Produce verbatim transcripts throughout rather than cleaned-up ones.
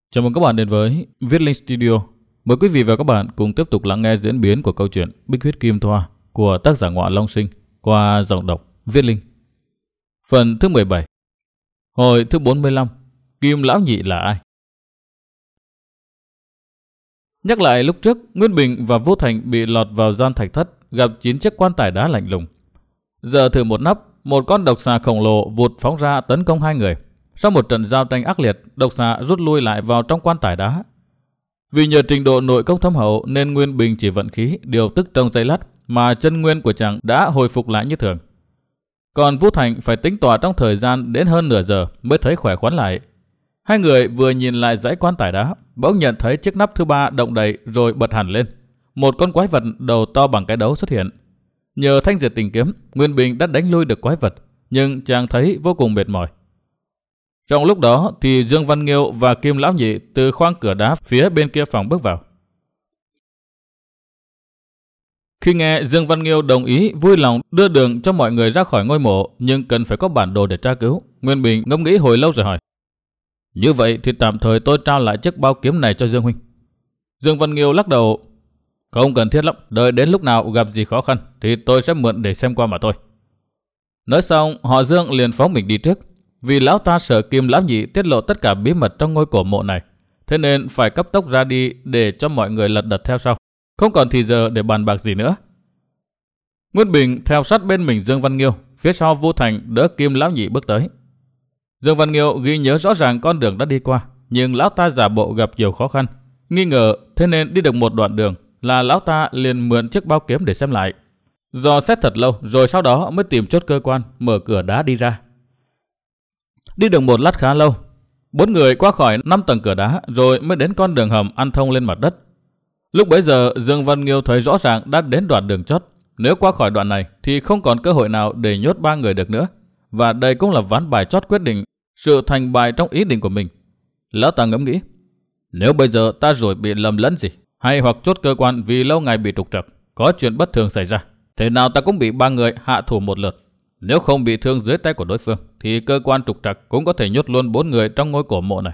Chào mừng các bạn đến với Viết Linh Studio. Mời quý vị và các bạn cùng tiếp tục lắng nghe diễn biến của câu chuyện Bích Huyết Kim Thoa của tác giả Ngọa Long Sinh qua giọng đọc Viết Linh. Phần thứ mười bảy. Hồi thứ bốn mươi lăm. Kim Lão Nhị là ai? Nhắc lại lúc trước, Nguyên Bình và Vô Thành bị lọt vào gian thạch thất, gặp chín chiếc quan tài đá lạnh lùng. Giờ thử một nắp, một con độc xà khổng lồ vụt phóng ra tấn công hai người. Sau một trận giao tranh ác liệt, độc xà rút lui lại vào trong quan tài đá. Vì nhờ trình độ nội công thâm hậu nên Nguyên Bình chỉ vận khí điều tức trong giây lát mà chân nguyên của chàng đã hồi phục lại như thường. Còn Vũ Thành phải tính tỏa trong thời gian đến hơn nửa giờ mới thấy khỏe khoắn lại. Hai người vừa nhìn lại dãy quan tài đá, bỗng nhận thấy chiếc nắp thứ ba động đậy rồi bật hẳn lên. Một con quái vật đầu to bằng cái đấu xuất hiện. Nhờ thanh diệt tình kiếm, Nguyên Bình đã đánh lui được quái vật, nhưng chàng thấy vô cùng mệt mỏi. Trong lúc đó thì Dương Văn Nghiêu và Kim Lão Nhị từ khoang cửa đá phía bên kia phòng bước vào. Khi nghe Dương Văn Nghiêu đồng ý vui lòng đưa đường cho mọi người ra khỏi ngôi mộ, nhưng cần phải có bản đồ để tra cứu, Nguyên Bình ngẫm nghĩ hồi lâu rồi hỏi: Như vậy thì tạm thời tôi trao lại chiếc bao kiếm này cho Dương huynh. Dương Văn Nghiêu lắc đầu: Không cần thiết lắm, đợi đến lúc nào gặp gì khó khăn thì tôi sẽ mượn để xem qua mà thôi. Nói xong, họ Dương liền phóng mình đi trước. Vì lão ta sợ Kim Lão Nhị tiết lộ tất cả bí mật trong ngôi cổ mộ này, thế nên phải cấp tốc ra đi để cho mọi người lật đật theo sau, không còn thì giờ để bàn bạc gì nữa. Nguyên Bình theo sát bên mình Dương Văn Nghiêu, phía sau Vô Thành đỡ Kim Lão Nhị bước tới. Dương Văn Nghiêu ghi nhớ rõ ràng con đường đã đi qua, nhưng lão ta giả bộ gặp nhiều khó khăn, nghi ngờ, thế nên đi được một đoạn đường là lão ta liền mượn chiếc bao kiếm để xem lại. Do xét thật lâu rồi sau đó mới tìm chốt cơ quan, mở cửa đá đi ra. Đi được một lát khá lâu, bốn người qua khỏi năm tầng cửa đá rồi mới đến con đường hầm ăn thông lên mặt đất. Lúc bấy giờ Dương Văn Nghiêu thấy rõ ràng đã đến đoạn đường chót. Nếu qua khỏi đoạn này thì không còn cơ hội nào để nhốt ba người được nữa. Và đây cũng là ván bài chót quyết định sự thành bại trong ý định của mình. Lão ta ngẫm nghĩ: Nếu bây giờ ta rồi bị lầm lẫn gì, hay hoặc chốt cơ quan vì lâu ngày bị trục trặc, có chuyện bất thường xảy ra, thế nào ta cũng bị ba người hạ thủ một lượt. Nếu không bị thương dưới tay của đối phương thì cơ quan trục trặc cũng có thể nhốt luôn bốn người trong ngôi cổ mộ này.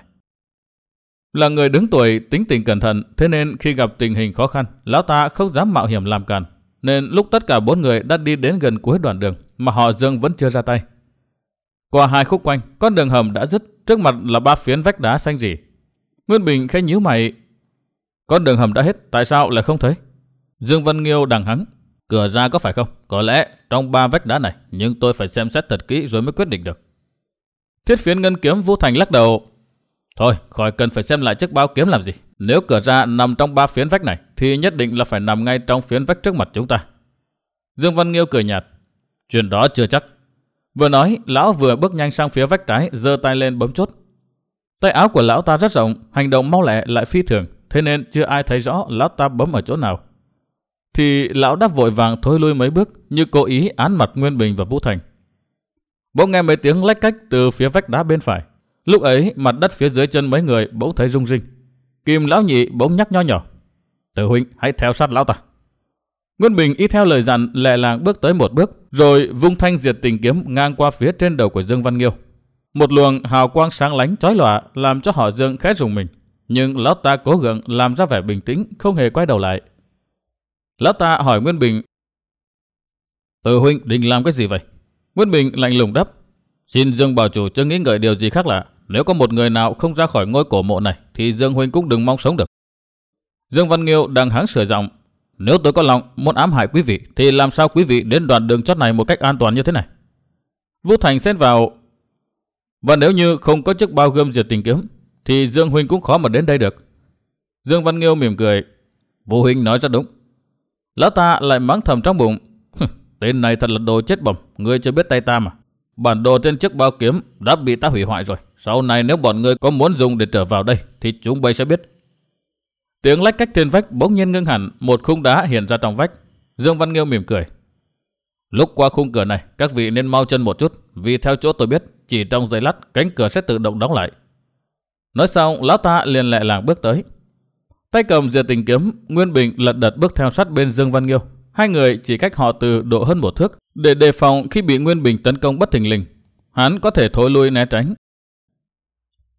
Là người đứng tuổi, tính tình cẩn thận, thế nên khi gặp tình hình khó khăn, lão ta không dám mạo hiểm làm càn. Nên lúc tất cả bốn người đã đi đến gần cuối đoạn đường mà họ Dương vẫn chưa ra tay. Qua hai khúc quanh, con đường hầm đã dứt, trước mặt là ba phiến vách đá xanh rỉ. Nguyên Bình khẽ nhíu mày: Con đường hầm đã hết, tại sao lại không thấy? Dương Văn Nghiêu đằng hắng: Cửa ra có phải không? Có lẽ trong ba vách đá này, nhưng tôi phải xem xét thật kỹ rồi mới quyết định được. Thiết Phiến Ngân Kiếm Vô Thành lắc đầu: Thôi, khỏi cần phải xem lại chiếc bao kiếm làm gì. Nếu cửa ra nằm trong ba phiến vách này thì nhất định là phải nằm ngay trong phiến vách trước mặt chúng ta. Dương Văn Nghiêu cười nhạt: Chuyện đó chưa chắc. Vừa nói, lão vừa bước nhanh sang phía vách trái, giơ tay lên bấm chốt. Tay áo của lão ta rất rộng, hành động mau lẹ lại phi thường, thế nên chưa ai thấy rõ lão ta bấm ở chỗ nào. Thì lão đã vội vàng thối lui mấy bước, như cố ý án mặt Nguyên Bình và Vũ Thành. Bỗng nghe mấy tiếng lách cách từ phía vách đá bên phải. Lúc ấy mặt đất phía dưới chân mấy người bỗng thấy rung rinh. Kim Lão Nhị bỗng nhắc nho nhỏ: Tử huynh, hãy theo sát lão ta. Nguyên Bình y theo lời dặn, lẹ làng bước tới một bước, rồi vung thanh diệt tình kiếm ngang qua phía trên đầu của Dương Văn Nghiêu. Một luồng hào quang sáng lánh chói lòa làm cho họ Dương khẽ rùng mình, nhưng lão ta cố gắng làm ra vẻ bình tĩnh, không hề quay đầu lại. Lão ta hỏi Nguyên Bình: Tử huynh định làm cái gì vậy? Nguyên Bình lạnh lùng đáp: Xin Dương bảo chủ chưa nghĩ ngợi điều gì khác lạ. Nếu có một người nào không ra khỏi ngôi cổ mộ này thì Dương huynh cũng đừng mong sống được. Dương Văn Nghiêu đang hắng sửa giọng: Nếu tôi có lòng muốn ám hại quý vị thì làm sao quý vị đến đoạn đường chót này một cách an toàn như thế này? Vũ Thành xen vào: Và nếu như không có chiếc bao gươm diệt tình kiếm thì Dương huynh cũng khó mà đến đây được. Dương Văn Nghiêu mỉm cười: Vũ huynh nói rất đúng. Lão ta lại mắng thầm trong bụng: Tên này thật là đồ chết bẩm, ngươi chưa biết tay ta mà. Bản đồ trên chiếc bao kiếm đã bị ta hủy hoại rồi. Sau này nếu bọn ngươi có muốn dùng để trở vào đây thì chúng bây sẽ biết. Tiếng lách cách trên vách bỗng nhiên ngưng hẳn, một khung đá hiện ra trong vách. Dương Văn Nghiêu mỉm cười: Lúc qua khung cửa này, các vị nên mau chân một chút, vì theo chỗ tôi biết, chỉ trong giây lát cánh cửa sẽ tự động đóng lại. Nói xong, lão ta liền lẹ làng bước tới. Tay cầm diệt tình kiếm, Nguyên Bình lật đật bước theo sát bên Dương Văn Nghiêu. Hai người chỉ cách họ từ độ hơn một thước, để đề phòng khi bị Nguyên Bình tấn công bất thình lình. Hắn có thể thối lui né tránh.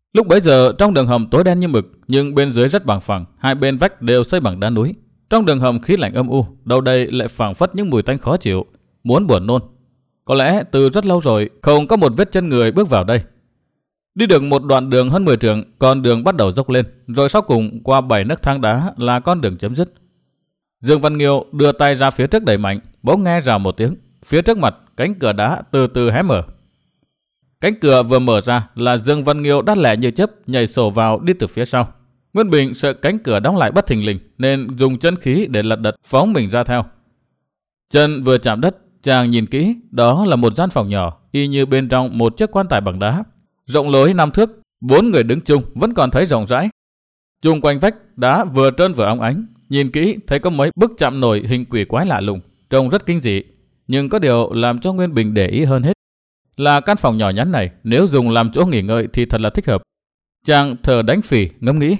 Lúc bấy giờ trong đường hầm tối đen như mực, nhưng bên dưới rất bằng phẳng, hai bên vách đều xây bằng đá núi. Trong đường hầm khí lạnh âm u, đâu đây lại phảng phất những mùi tanh khó chịu, muốn buồn nôn. Có lẽ từ rất lâu rồi không có một vết chân người bước vào đây. Đi được một đoạn đường hơn mười trượng, con đường bắt đầu dốc lên, rồi sau cùng qua bảy nấc thang đá là con đường chấm dứt. Dương Văn Nghiêu đưa tay ra phía trước đẩy mạnh, bỗng nghe rào một tiếng, phía trước mặt cánh cửa đá từ từ hé mở. Cánh cửa vừa mở ra là Dương Văn Nghiêu đắt lẻ như chớp nhảy sổ vào đi từ phía sau. Nguyên Bình sợ cánh cửa đóng lại bất thình lình nên dùng chân khí để lật đật phóng mình ra theo. Chân vừa chạm đất, chàng nhìn kỹ, đó là một gian phòng nhỏ, y như bên trong một chiếc quan tài bằng đá, rộng lối năm thước, bốn người đứng chung vẫn còn thấy rộng rãi. Chung quanh vách đá vừa trơn vừa óng ánh, nhìn kỹ thấy có mấy bức chạm nổi hình quỷ quái lạ lùng, trông rất kinh dị. Nhưng có điều làm cho Nguyên Bình để ý hơn hết là căn phòng nhỏ nhắn này nếu dùng làm chỗ nghỉ ngơi thì thật là thích hợp. Chàng thở đánh phì ngẫm nghĩ,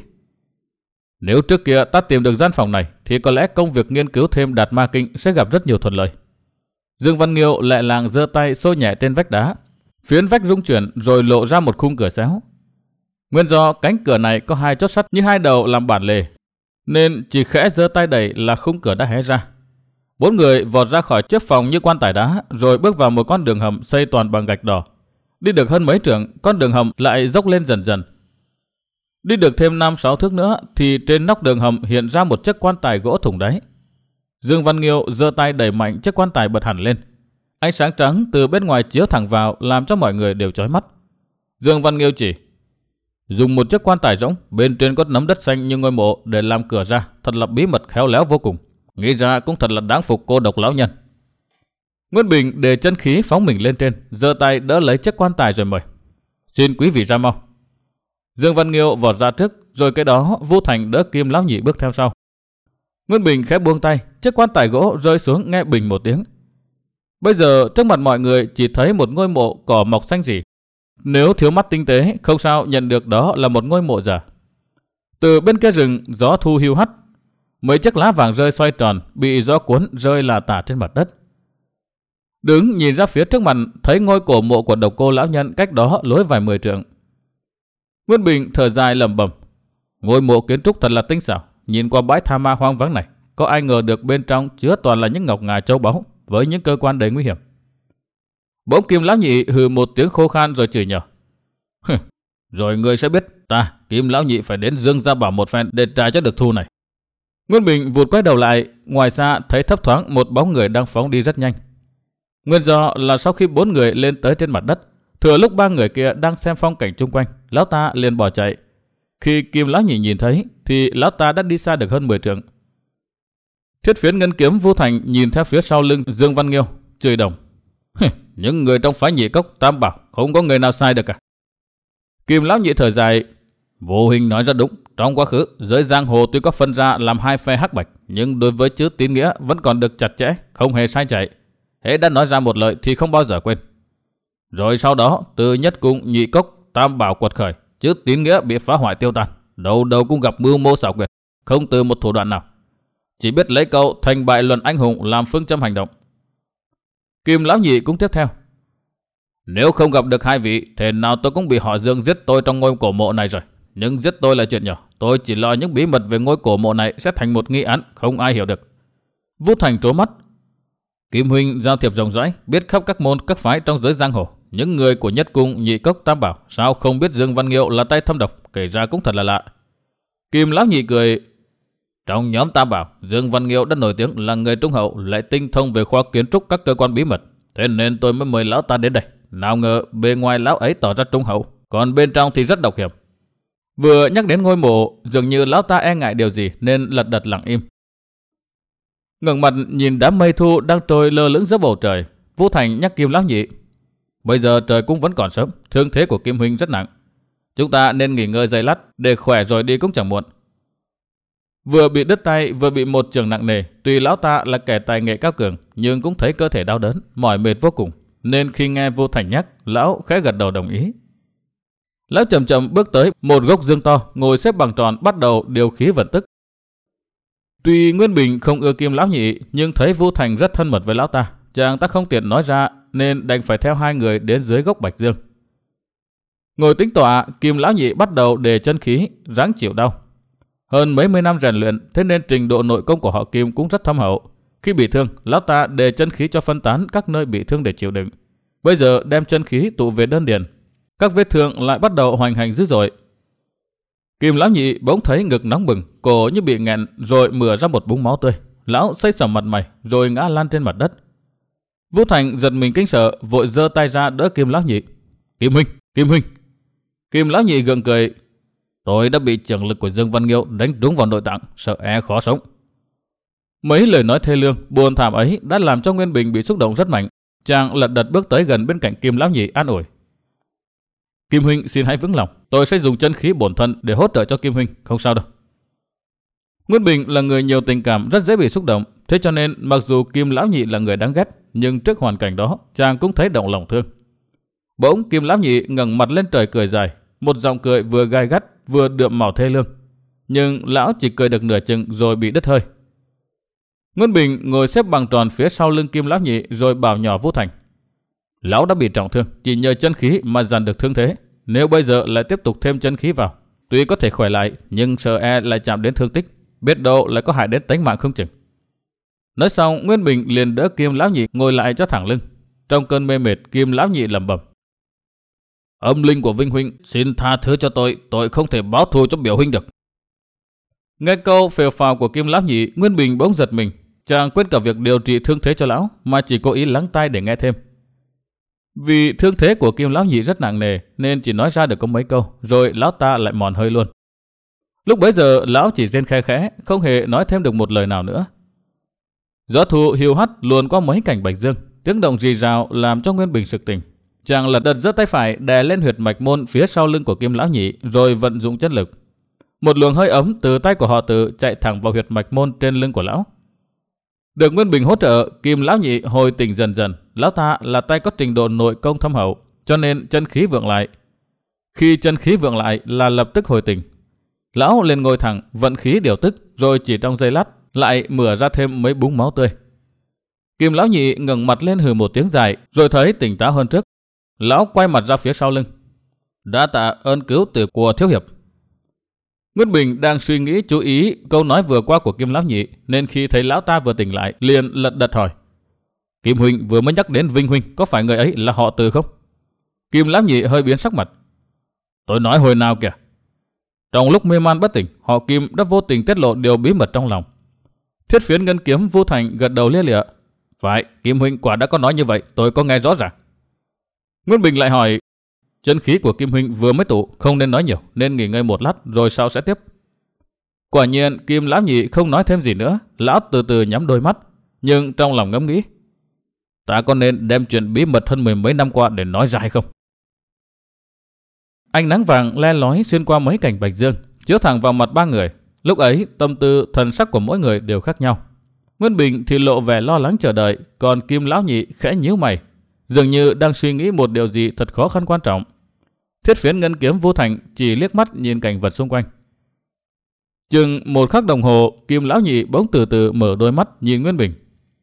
nếu trước kia ta tìm được gian phòng này thì có lẽ công việc nghiên cứu thêm Đạt Ma Kinh sẽ gặp rất nhiều thuận lợi. Dương Văn Nghiêu lại làng giơ tay xô nhẹ trên vách đá, phiến vách rung chuyển rồi lộ ra một khung cửa xéo. Nguyên do cánh cửa này có hai chốt sắt như hai đầu làm bản lề, nên chỉ khẽ giơ tay đẩy là khung cửa đã hé ra. Bốn người vọt ra khỏi chiếc phòng như quan tài đá, rồi bước vào một con đường hầm xây toàn bằng gạch đỏ. Đi được hơn mấy trượng, con đường hầm lại dốc lên dần dần. Đi được thêm năm sáu thước nữa thì trên nóc đường hầm hiện ra một chiếc quan tài gỗ thủng đáy. Dương Văn Nghiêu giơ tay đẩy mạnh chiếc quan tài bật hẳn lên. Ánh sáng trắng từ bên ngoài chiếu thẳng vào làm cho mọi người đều chói mắt. Dương Văn Nghiêu chỉ: dùng một chiếc quan tài rỗng, bên trên có nấm đất xanh như ngôi mộ để làm cửa ra, thật là bí mật khéo léo vô cùng. Nghĩ ra cũng thật là đáng phục cô độc lão nhân. Nguyên Bình để chân khí phóng mình lên trên, giơ tay đỡ lấy chiếc quan tài rồi mời: xin quý vị ra mau. Dương Văn Nghiêu vọt ra trước, rồi cái đó Vu Thành đỡ Kim lão nhị bước theo sau. Nguyên Bình khẽ buông tay, chiếc quan tài gỗ rơi xuống nghe bình một tiếng. Bây giờ trước mặt mọi người chỉ thấy một ngôi mộ cỏ mọc xanh rỉ. Nếu thiếu mắt tinh tế không sao nhận được đó là một ngôi mộ giả. Từ bên kia rừng gió thu hiu hắt, mấy chiếc lá vàng rơi xoay tròn bị gió cuốn rơi lả tả trên mặt đất. Đứng nhìn ra phía trước mặt thấy ngôi cổ mộ của Độc Cô lão nhân cách đó lối vài mười trượng. Nguyên Bình thở dài lẩm bẩm, ngôi mộ kiến trúc thật là tinh xảo. Nhìn qua bãi tha ma hoang vắng này, có ai ngờ được bên trong chứa toàn là những ngọc ngà châu báu với những cơ quan đầy nguy hiểm. Bỗng Kim lão nhị hừ một tiếng khô khan rồi chửi nhở: rồi ngươi sẽ biết ta Kim lão nhị phải đến Dương Gia Bảo một phen để trả cho được thù này. Nguyên Bình vụt quay đầu lại, ngoài xa thấy thấp thoáng một bóng người đang phóng đi rất nhanh. Nguyên do là sau khi bốn người lên tới trên mặt đất, thừa lúc ba người kia đang xem phong cảnh chung quanh, lão ta liền bỏ chạy. Khi Kim lão nhị nhìn thấy thì lão ta đã đi xa được hơn mười trượng. Thiết phiến ngân kiếm Vu Thành nhìn theo phía sau lưng Dương Văn Nghiêu, chửi đồng: những người trong phái Nhị Cốc Tam Bảo không có người nào sai được cả. Kim lão nhị thở dài: Vô Hình nói rất đúng. Trong quá khứ giới giang hồ tuy có phân ra làm hai phe hắc bạch, nhưng đối với chữ tín nghĩa vẫn còn được chặt chẽ, không hề sai chạy. Hễ đã nói ra một lời thì không bao giờ quên. Rồi sau đó từ Nhất Cung, Nhị Cốc, Tam Bảo quật khởi, chữ tín nghĩa bị phá hoại tiêu tan, đầu đầu cũng gặp mưu mô xảo quyệt, không từ một thủ đoạn nào, chỉ biết lấy câu thành bại luận anh hùng làm phương châm hành động. Kim lão nhị cũng tiếp theo: nếu không gặp được hai vị, thế nào tôi cũng bị họ Dương giết tôi trong ngôi cổ mộ này rồi. Nhưng giết tôi là chuyện nhỏ, tôi chỉ lo những bí mật về ngôi cổ mộ này sẽ thành một nghi án không ai hiểu được. Vu Thành trố mắt: Kim huynh giao thiệp rộng rãi, biết khắp các môn các phái trong giới giang hồ. Những người của Nhất Cung, Nhị Cốc, Tam Bảo sao không biết Dương Văn Nghiêu là tay thâm độc, kể ra cũng thật là lạ. Kim lão nhị cười: trong nhóm Tam Bảo, Dương Văn Nghiêu đã nổi tiếng là người trung hậu, lại tinh thông về khoa kiến trúc các cơ quan bí mật, thế nên tôi mới mời lão ta đến đây. Nào ngờ bề ngoài lão ấy tỏ ra trung hậu, còn bên trong thì rất độc hiểm. Vừa nhắc đến ngôi mộ, dường như lão ta e ngại điều gì nên lật đật lặng im. Ngẩng mặt nhìn đám mây thu đang trôi lơ lửng giữa bầu trời, Vu Thành nhắc Kim lão nhị: bây giờ trời cũng vẫn còn sớm, thương thế của Kim huynh rất nặng, chúng ta nên nghỉ ngơi giây lát để khỏe rồi đi cũng chẳng muộn. Vừa bị đứt tay vừa bị một chưởng nặng nề, tuy lão ta là kẻ tài nghệ cao cường nhưng cũng thấy cơ thể đau đớn, mỏi mệt vô cùng, nên khi nghe Vu Thành nhắc, lão khẽ gật đầu đồng ý. Lão chậm chậm bước tới một gốc dương to, ngồi xếp bằng tròn bắt đầu điều khí vận tức. Tuy Nguyên Bình không ưa Kim lão nhị, nhưng thấy Vu Thành rất thân mật với lão ta, chàng ta không tiện nói ra nên đành phải theo hai người đến dưới gốc bạch dương. Ngồi tính tọa, Kim lão nhị bắt đầu đề chân khí, ráng chịu đau. Hơn mấy mươi năm rèn luyện, thế nên trình độ nội công của họ Kim cũng rất thâm hậu. Khi bị thương, lão ta đề chân khí cho phân tán các nơi bị thương để chịu đựng. Bây giờ đem chân khí tụ về đơn điền, các vết thương lại bắt đầu hoành hành dữ dội. Kim lão nhị bỗng thấy ngực nóng bừng, cổ như bị nghẹn, rồi mửa ra một búng máu tươi. Lão xây sầm mặt mày, rồi ngã lăn trên mặt đất. Vũ Thành giật mình kinh sợ, vội giơ tay ra đỡ Kim lão nhị. Kim huynh, Kim huynh. Kim lão nhị gượng cười. Tôi đã bị trường lực của Dương Văn Nghiêu đánh trúng vào nội tạng, sợ e khó sống. Mấy lời nói thê lương, buồn thảm ấy đã làm cho Nguyên Bình bị xúc động rất mạnh. Chàng lật đật bước tới gần bên cạnh Kim lão nhị an ủi. Kim huynh xin hãy vững lòng, tôi sẽ dùng chân khí bổn thân để hỗ trợ cho Kim huynh, không sao đâu. Nguyên Bình là người nhiều tình cảm, rất dễ bị xúc động, thế cho nên mặc dù Kim lão nhị là người đáng ghét, nhưng trước hoàn cảnh đó, chàng cũng thấy động lòng thương. Bỗng Kim lão nhị ngẩng mặt lên trời cười dài, một giọng cười vừa gai gắt vừa đượm màu thê lương, nhưng lão chỉ cười được nửa chừng rồi bị đứt hơi. Nguyên Bình ngồi xếp bằng tròn phía sau lưng Kim lão nhị rồi bảo nhỏ Vũ Thành. Lão đã bị trọng thương, chỉ nhờ chân khí mà dằn được thương thế. Nếu bây giờ lại tiếp tục thêm chân khí vào, tuy có thể khỏe lại, nhưng sợ e lại chạm đến thương tích, biết đâu lại có hại đến tính mạng không chừng. Nói xong, Nguyên Bình liền đỡ Kim lão nhị ngồi lại cho thẳng lưng. Trong cơn mê mệt, Kim lão nhị lẩm bẩm. Âm linh của Vinh huynh, xin tha thứ cho tôi, tôi không thể báo thù cho biểu huynh được. Nghe câu phèo phào của Kim lão nhị, Nguyên Bình bỗng giật mình. Chàng quên cả việc điều trị thương thế cho lão, mà chỉ cố ý lắng tai để nghe thêm. Vì thương thế của Kim lão nhị rất nặng nề, nên chỉ nói ra được có mấy câu, rồi lão ta lại mòn hơi luôn. Lúc bấy giờ lão chỉ rên khe khẽ, không hề nói thêm được một lời nào nữa. Gió thu hiu hắt luồn qua mấy cành bạch dương, tiếng động rì rào làm cho Nguyên Bình sực tỉnh. Chàng lật đật giơ tay phải đè lên huyệt mạch môn phía sau lưng của Kim lão nhị, rồi vận dụng chân lực. Một luồng hơi ấm từ tay của họ Từ chạy thẳng vào huyệt mạch môn trên lưng của lão. Được Nguyên Bình hỗ trợ, Kim lão nhị hồi tỉnh dần dần. Lão ta là tay có trình độ nội công thâm hậu, cho nên chân khí vượng lại. Khi chân khí vượng lại là lập tức hồi tỉnh. Lão liền ngồi thẳng, vận khí điều tức, rồi chỉ trong giây lát lại mửa ra thêm mấy búng máu tươi. Kim lão nhị ngẩng mặt lên hừ một tiếng dài, rồi thấy tỉnh táo hơn trước. Lão quay mặt ra phía sau lưng. Đã tạ ơn cứu từ của thiếu hiệp. Nguyên Bình đang suy nghĩ chú ý câu nói vừa qua của Kim lão nhị, nên khi thấy lão ta vừa tỉnh lại, liền lật đật hỏi. Kim huynh vừa mới nhắc đến Vinh huynh, có phải người ấy là họ Từ không? Kim lão nhị hơi biến sắc mặt. Tôi nói hồi nào kìa? Trong lúc mê man bất tỉnh, họ Kim đã vô tình tiết lộ điều bí mật trong lòng. Thiết phiến ngân kiếm Vũ Thành gật đầu lia lịa. Phải, Kim huynh quả đã có nói như vậy, tôi có nghe rõ ràng. Nguyên Bình lại hỏi. Chân khí của Kim huynh vừa mới tụ, không nên nói nhiều, nên nghỉ ngơi một lát rồi sau sẽ tiếp. Quả nhiên Kim lão nhị không nói thêm gì nữa. Lão từ từ nhắm đôi mắt, nhưng trong lòng ngẫm nghĩ. Ta có nên đem chuyện bí mật hơn mười mấy năm qua để nói ra hay không? Ánh nắng vàng le lói xuyên qua mấy cành bạch dương, chiếu thẳng vào mặt ba người. Lúc ấy tâm tư thần sắc của mỗi người đều khác nhau. Nguyên Bình thì lộ vẻ lo lắng chờ đợi, còn Kim lão nhị khẽ nhíu mày, dường như đang suy nghĩ một điều gì thật khó khăn quan trọng. Thiết phiến ngân kiếm Vũ Thành chỉ liếc mắt nhìn cảnh vật xung quanh. Chừng một khắc đồng hồ, Kim lão nhị bỗng từ từ mở đôi mắt nhìn Nguyên Bình.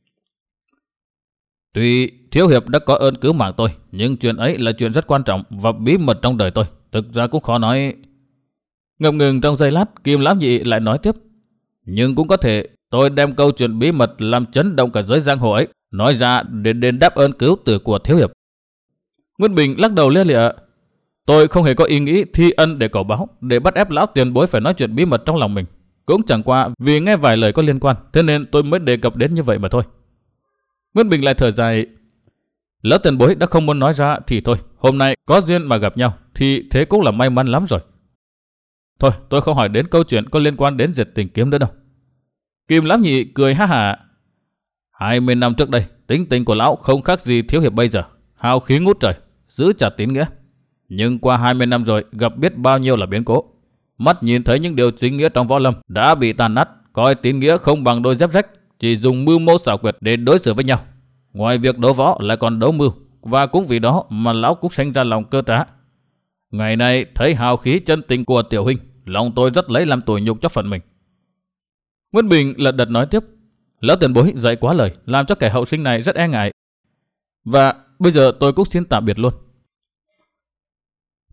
Tuy thiếu hiệp đã có ơn cứu mạng tôi, nhưng chuyện ấy là chuyện rất quan trọng và bí mật trong đời tôi, thực ra cũng khó nói. Ngập ngừng trong giây lát, Kim lão nhị lại nói tiếp. Nhưng cũng có thể tôi đem câu chuyện bí mật làm chấn động cả giới giang hồ ấy nói ra để đền đáp ơn cứu từ của thiếu hiệp. Nguyên Bình lắc đầu lia lịa. Tôi không hề có ý nghĩ thi ân để cầu báo, để bắt ép lão tiền bối phải nói chuyện bí mật trong lòng mình. Cũng chẳng qua vì nghe vài lời có liên quan, thế nên tôi mới đề cập đến như vậy mà thôi. Nguyên Bình lại thở dài. Lão tiền bối đã không muốn nói ra thì thôi, hôm nay có duyên mà gặp nhau thì thế cũng là may mắn lắm rồi. Thôi, tôi không hỏi đến câu chuyện có liên quan đến Diệt Tình Kiếm nữa đâu. Kim lão nhị cười ha hả. Hai mươi năm trước đây, tính tình của lão không khác gì thiếu hiệp bây giờ, hào khí ngút trời, giữ chặt tín nghĩa. Nhưng qua hai mươi năm rồi, gặp biết bao nhiêu là biến cố. Mắt nhìn thấy những điều chính nghĩa trong võ lâm đã bị tàn nát, coi tín nghĩa không bằng đôi dép rách, chỉ dùng mưu mô xảo quyệt để đối xử với nhau. Ngoài việc đấu võ lại còn đấu mưu, và cũng vì đó mà lão cũng sinh ra lòng cơ trá. Ngày nay thấy hào khí chân tình của tiểu huynh, lòng tôi rất lấy làm tủi nhục cho phận mình. Nguyên Bình lật đật nói tiếp. Lão tiền bối dạy quá lời, làm cho kẻ hậu sinh này rất e ngại. Và bây giờ tôi cũng xin tạm biệt luôn.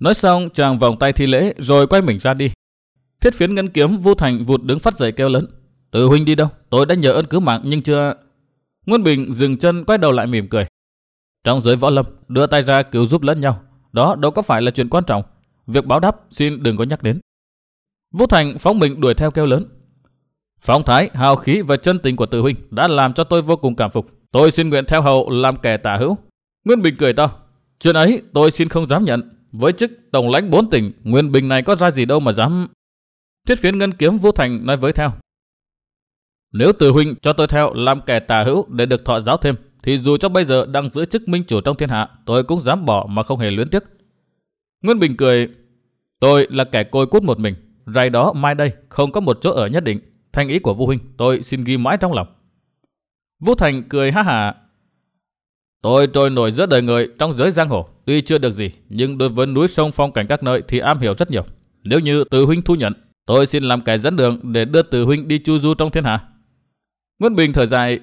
Nói xong chàng vòng tay thi lễ rồi quay mình ra đi. Thiết Phiến ngân kiếm Vu Thành vụt đứng phát dậy kêu lớn: Từ huynh đi đâu? Tôi đã nhờ ơn cứu mạng nhưng chưa... Nguyên Bình dừng chân quay đầu lại mỉm cười. Trong giới võ lâm, đưa tay ra cứu giúp lẫn nhau, đó đâu có phải là chuyện quan trọng. Việc báo đáp xin đừng có nhắc đến. Vu Thành phóng mình đuổi theo kêu lớn: Phong thái, hào khí và chân tình của Từ huynh đã làm cho tôi vô cùng cảm phục. Tôi xin nguyện theo hầu làm kẻ tả hữu. Nguyên Bình cười to: Chuyện ấy tôi xin không dám nhận. Với chức tổng lãnh bốn tỉnh, Nguyên Bình này có ra gì đâu mà dám... Thiết Phiến ngân kiếm Vu Thành nói với theo: Nếu Từ huynh cho tôi theo làm kẻ tả hữu để được thọ giáo thêm, thì dù cho bây giờ đang giữ chức minh chủ trong thiên hạ, tôi cũng dám bỏ mà không hề luyến tiếc. Nguyên Bình cười: Tôi là kẻ côi cút một mình, rày đó mai đây không có một chỗ ở nhất định. Thành ý của Vu huynh tôi xin ghi mãi trong lòng. Vu Thành cười ha hả: Tôi trôi nổi giữa đời người trong giới giang hồ, tuy chưa được gì, nhưng đối với núi sông phong cảnh các nơi thì am hiểu rất nhiều. Nếu như Từ huynh thu nhận, tôi xin làm kẻ dẫn đường để đưa Từ huynh đi chu du trong thiên hạ. Nguyên Bình thở dài: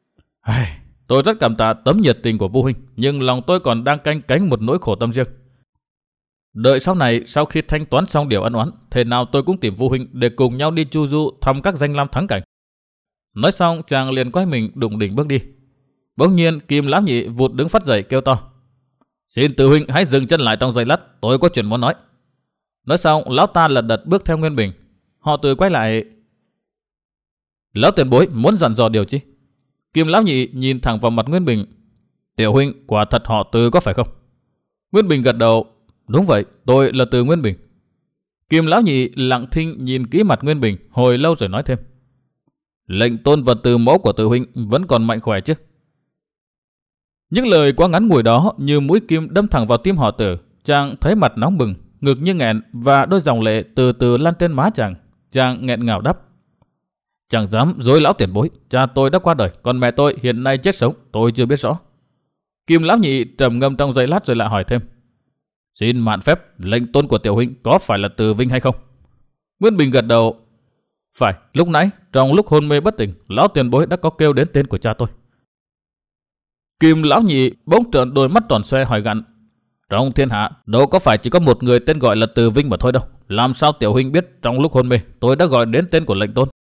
Tôi rất cảm tạ tấm nhiệt tình của Vu huynh, nhưng lòng tôi còn đang canh cánh một nỗi khổ tâm riêng. Đợi sau này, sau khi thanh toán xong điều ân oán, thế nào tôi cũng tìm Vu huynh để cùng nhau đi chu du thăm các danh lam thắng cảnh. Nói xong chàng liền quay mình đụng đỉnh bước đi. Bỗng nhiên Kim Lão Nhị vụt đứng phát dậy kêu to: Xin Từ huynh hãy dừng chân lại trong giây lát, tôi có chuyện muốn nói. Nói xong lão ta lật đật bước theo Nguyên Bình. Họ Từ quay lại: Lão tiền bối muốn dặn dò điều chi? Kim Lão Nhị nhìn thẳng vào mặt Nguyên Bình: Tiểu huynh quả thật họ Từ có phải không? Nguyên Bình gật đầu: Đúng vậy, tôi là Từ Nguyên Bình. Kim Lão Nhị lặng thinh nhìn kỹ mặt Nguyên Bình hồi lâu rồi nói thêm: Lệnh tôn và Từ mẫu của Từ huynh vẫn còn mạnh khỏe chứ? Những lời quá ngắn ngủi đó như mũi kim đâm thẳng vào tim họ Từ. Chàng thấy mặt nóng bừng, ngực như nghẹn và đôi dòng lệ từ từ lan trên má chàng. Chàng nghẹn ngào đáp: Chẳng dám dối lão tiền bối, cha tôi đã qua đời, còn mẹ tôi hiện nay chết sống, tôi chưa biết rõ. Kim Lão Nhị trầm ngâm trong giây lát rồi lại hỏi thêm: Xin mạn phép, lệnh tôn của tiểu huynh có phải là Từ Vinh hay không? Nguyên Bình gật đầu: Phải, lúc nãy trong lúc hôn mê bất tỉnh, lão tiền bối đã có kêu đến tên của cha tôi. Kim Lão Nhị bỗng trợn đôi mắt tròn xoe hỏi gặn: Trong thiên hạ đâu có phải chỉ có một người tên gọi là Từ Vinh mà thôi đâu, làm sao tiểu huynh biết trong lúc hôn mê tôi đã gọi đến tên của lệnh tôn?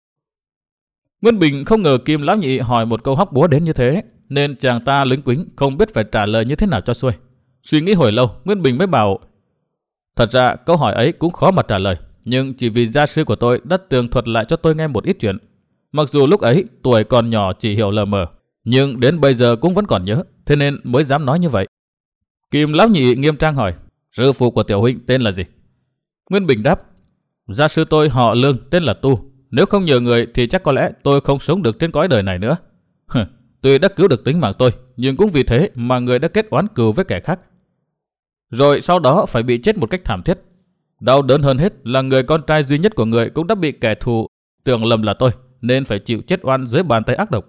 Nguyên Bình không ngờ Kim Lão Nhị hỏi một câu hóc búa đến như thế, nên chàng ta lính quính không biết phải trả lời như thế nào cho xuôi. Suy nghĩ hồi lâu, Nguyên Bình mới bảo: Thật ra câu hỏi ấy cũng khó mà trả lời, nhưng chỉ vì gia sư của tôi đã tường thuật lại cho tôi nghe một ít chuyện. Mặc dù lúc ấy tuổi còn nhỏ chỉ hiểu lờ mờ, nhưng đến bây giờ cũng vẫn còn nhớ, thế nên mới dám nói như vậy. Kim Lão Nhị nghiêm trang hỏi: Sư phụ của tiểu huynh tên là gì? Nguyên Bình đáp: Gia sư tôi họ Lương, tên là Tu. Nếu không nhờ người thì chắc có lẽ tôi không sống được trên cõi đời này nữa. Tuy đã cứu được tính mạng tôi, nhưng cũng vì thế mà người đã kết oán cừu với kẻ khác. Rồi sau đó phải bị chết một cách thảm thiết. Đau đớn hơn hết là người con trai duy nhất của người cũng đã bị kẻ thù tưởng lầm là tôi, nên phải chịu chết oan dưới bàn tay ác độc.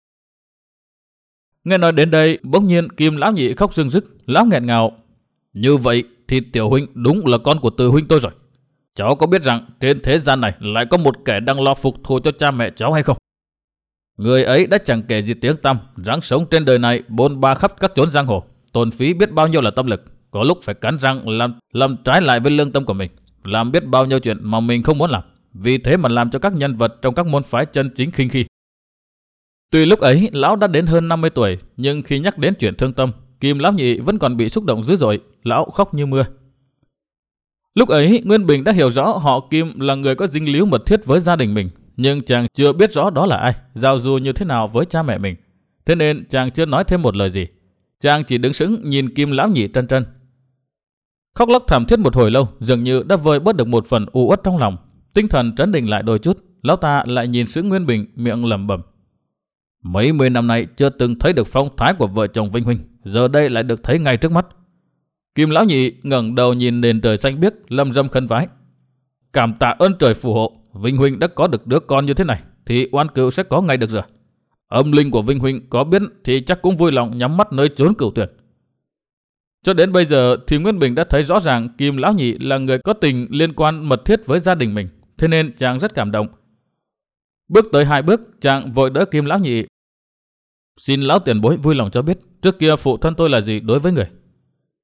Nghe nói đến đây, bỗng nhiên Kim Lão Nhị khóc rưng rức. Lão nghẹn ngào: Như vậy thì tiểu huynh đúng là con của Từ huynh tôi rồi. Cháu có biết rằng trên thế gian này lại có một kẻ đang lo phục thù cho cha mẹ cháu hay không? Người ấy đã chẳng kể gì tiếng tăm, ráng sống trên đời này bôn ba khắp các chốn giang hồ, tổn phí biết bao nhiêu là tâm lực, có lúc phải cắn răng làm làm trái lại với lương tâm của mình, làm biết bao nhiêu chuyện mà mình không muốn làm, vì thế mà làm cho các nhân vật trong các môn phái chân chính khinh khi. Tuy lúc ấy lão đã đến hơn năm mươi tuổi, nhưng khi nhắc đến chuyện thương tâm, Kim Lão Nhị vẫn còn bị xúc động dữ dội, lão khóc như mưa. Lúc ấy Nguyên Bình đã hiểu rõ họ Kim là người có dính líu mật thiết với gia đình mình, nhưng chàng chưa biết rõ đó là ai, giao du như thế nào với cha mẹ mình. Thế nên chàng chưa nói thêm một lời gì. Chàng chỉ đứng sững nhìn Kim Lão Nhị trân trân. Khóc lóc thảm thiết một hồi lâu, dường như đã vơi bớt được một phần u uất trong lòng. Tinh thần trấn định lại đôi chút, lão ta lại nhìn sững Nguyên Bình, miệng lẩm bẩm: Mấy mươi năm nay chưa từng thấy được phong thái của vợ chồng Vinh huynh, giờ đây lại được thấy ngay trước mắt. Kim Lão Nhị ngẩng đầu nhìn nền trời xanh biếc, lâm râm khấn vái: Cảm tạ ơn trời phù hộ, Vinh huynh đã có được đứa con như thế này, thì oan cừu sẽ có ngay được rồi. Âm linh của Vinh huynh có biết thì chắc cũng vui lòng nhắm mắt nơi chốn cửu tuyệt. Cho đến bây giờ thì Nguyên Bình đã thấy rõ ràng Kim Lão Nhị là người có tình liên quan mật thiết với gia đình mình, thế nên chàng rất cảm động. Bước tới hai bước, chàng vội đỡ Kim Lão Nhị: Xin lão tiền bối vui lòng cho biết trước kia phụ thân tôi là gì đối với người.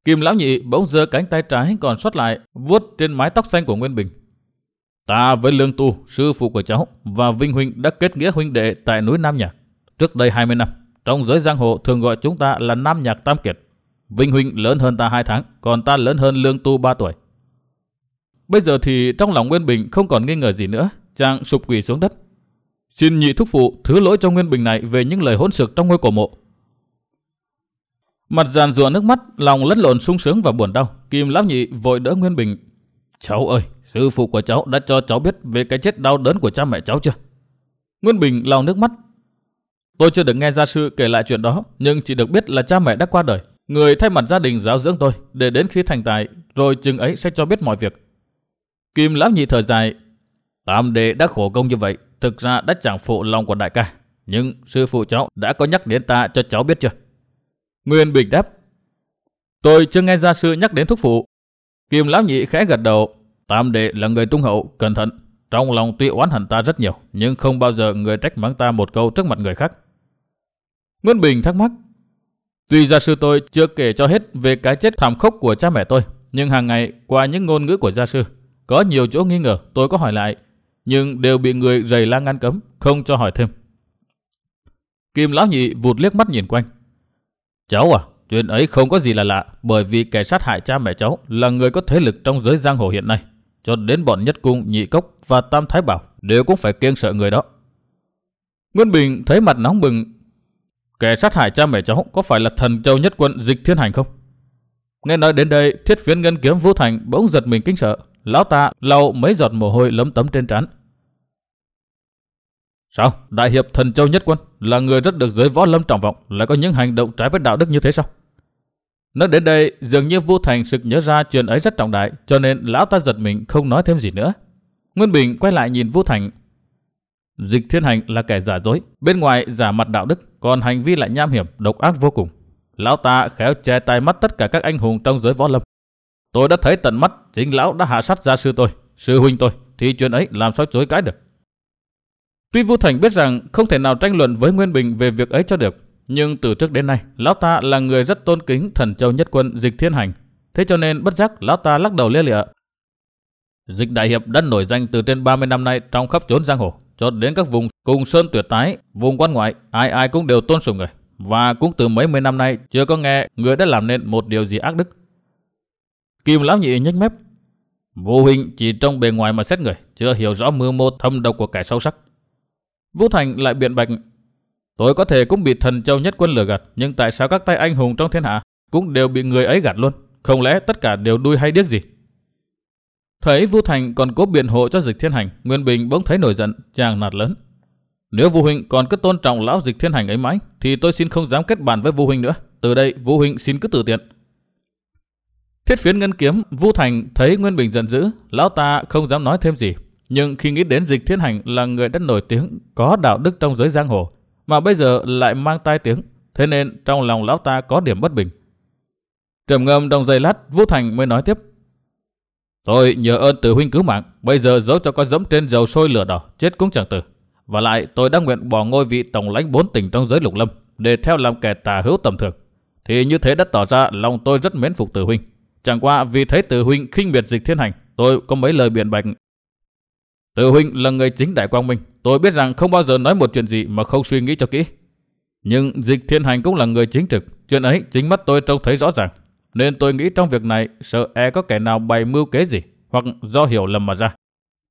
Kim lão nhị bỗng giơ cánh tay trái còn sót lại vuốt trên mái tóc xanh của Nguyên Bình. Ta với Lương Tu, sư phụ của cháu, và Vinh huynh đã kết nghĩa huynh đệ tại núi Nam Nhạc. Trước đây hai mươi năm, trong giới giang hồ thường gọi chúng ta là Nam Nhạc Tam Kiệt. Vinh huynh lớn hơn ta hai tháng, còn ta lớn hơn Lương Tu ba tuổi. Bây giờ thì trong lòng Nguyên Bình không còn nghi ngờ gì nữa, chàng sụp quỳ xuống đất. Xin nhị thúc phụ thứ lỗi cho Nguyên Bình này về những lời hỗn xược trong ngôi cổ mộ. Mặt giàn giụa nước mắt, lòng lẫn lộn sung sướng và buồn đau, Kim lão nhị vội đỡ Nguyên Bình. Cháu ơi, sư phụ của cháu đã cho cháu biết về cái chết đau đớn của cha mẹ cháu chưa? Nguyên Bình lau nước mắt. Tôi chưa được nghe gia sư kể lại chuyện đó, nhưng chỉ được biết là cha mẹ đã qua đời. Người thay mặt gia đình giáo dưỡng tôi, để đến khi thành tài, rồi chừng ấy sẽ cho biết mọi việc. Kim lão nhị thở dài. Tam đệ đã khổ công như vậy, thực ra đã chẳng phụ lòng của đại ca. Nhưng sư phụ cháu đã có nhắc đến ta cho cháu biết chưa? Nguyên Bình đáp. Tôi chưa nghe gia sư nhắc đến thúc phụ. Kim lão nhị khẽ gật đầu. Tam đệ là người trung hậu, cẩn thận. Trong lòng tuy oán hận ta rất nhiều, nhưng không bao giờ người trách mắng ta một câu trước mặt người khác. Nguyên Bình thắc mắc. Tuy gia sư tôi chưa kể cho hết về cái chết thảm khốc của cha mẹ tôi, nhưng hàng ngày qua những ngôn ngữ của gia sư, có nhiều chỗ nghi ngờ tôi có hỏi lại, nhưng đều bị người rầy la ngăn cấm, không cho hỏi thêm. Kim lão nhị vụt liếc mắt nhìn quanh. Cháu à, chuyện ấy không có gì là lạ, bởi vì kẻ sát hại cha mẹ cháu là người có thế lực trong giới giang hồ hiện nay. Cho đến bọn Nhất Cung, Nhị Cốc và Tam Thái Bảo đều cũng phải kiêng sợ người đó. Nguyên Bình thấy mặt nóng bừng. Kẻ sát hại cha mẹ cháu có phải là thần châu Nhất Quân Dịch Thiên Hành không? Nghe nói đến đây, Thiết Phiến Ngân Kiếm Vũ Thành bỗng giật mình kinh sợ. Lão ta lau mấy giọt mồ hôi lấm tấm trên trán. Sao? Đại hiệp thần châu Nhất Quân là người rất được giới võ lâm trọng vọng, lại có những hành động trái với đạo đức như thế sao? Nói đến đây, dường như Vũ Thành sực nhớ ra chuyện ấy rất trọng đại, cho nên lão ta giật mình không nói thêm gì nữa. Nguyên Bình quay lại nhìn Vũ Thành. Dịch Thiên Hành là kẻ giả dối, bên ngoài giả mặt đạo đức, còn hành vi lại nham hiểm, độc ác vô cùng. Lão ta khéo che tai mắt tất cả các anh hùng trong giới võ lâm. Tôi đã thấy tận mắt, chính lão đã hạ sát gia sư tôi, sư huynh tôi, thì chuyện ấy làm sao chối cãi được. Tuy Vũ Thành biết rằng không thể nào tranh luận với Nguyên Bình về việc ấy cho được, nhưng từ trước đến nay, lão ta là người rất tôn kính thần châu Nhất Quân Dịch Thiên Hành. Thế cho nên bất giác lão ta lắc đầu lia lịa. Dịch đại hiệp đã nổi danh từ trên ba mươi năm nay trong khắp chốn giang hồ, cho đến các vùng cùng sơn tuyệt tái, vùng quan ngoại, ai ai cũng đều tôn sùng người. Và cũng từ mấy mươi năm nay chưa có nghe người đã làm nên một điều gì ác đức. Kim lão nhị nhếch mép. Vũ huynh chỉ trong bề ngoài mà xét người, chưa hiểu rõ mưu mô thâm độc của kẻ sâu sắc. Vũ Thành lại biện bạch. Tôi có thể cũng bị thần châu Nhất Quân lừa gạt, nhưng tại sao các tay anh hùng trong thiên hạ cũng đều bị người ấy gạt luôn? Không lẽ tất cả đều đuôi hay điếc gì? Thấy Vũ Thành còn cố biện hộ cho Dịch Thiên Hành, Nguyên Bình bỗng thấy nổi giận, chàng nạt lớn. Nếu Vũ huynh còn cứ tôn trọng lão Dịch Thiên Hành ấy mãi, thì tôi xin không dám kết bạn với Vũ huynh nữa. Từ đây Vũ huynh xin cứ tự tiện. Thiết Phiến Ngân Kiếm Vũ Thành thấy Nguyên Bình giận dữ, lão ta không dám nói thêm gì. Nhưng khi nghĩ đến Dịch Thiên Hành là người đã nổi tiếng có đạo đức trong giới giang hồ, mà bây giờ lại mang tai tiếng, thế nên trong lòng lão ta có điểm bất bình. Trầm ngâm đồng giây lát, Vũ Thành mới nói tiếp. Tôi nhờ ơn từ huynh cứu mạng, bây giờ dẫu cho có dẫm trên dầu sôi lửa đỏ, chết cũng chẳng từ. Và lại tôi đã nguyện bỏ ngôi vị tổng lãnh bốn tỉnh trong giới lục lâm để theo làm kẻ tà hữu tầm thường, thì như thế đã tỏ ra lòng tôi rất mến phục từ huynh. Chẳng qua vì thấy từ huynh khinh miệt Dịch Thiên Hành, tôi có mấy lời biện bạch. Từ huynh là người chính đại quang minh, tôi biết rằng không bao giờ nói một chuyện gì mà không suy nghĩ cho kỹ. Nhưng Dịch Thiên Hành cũng là người chính trực, chuyện ấy chính mắt tôi trông thấy rõ ràng, nên tôi nghĩ trong việc này sợ e có kẻ nào bày mưu kế gì, hoặc do hiểu lầm mà ra.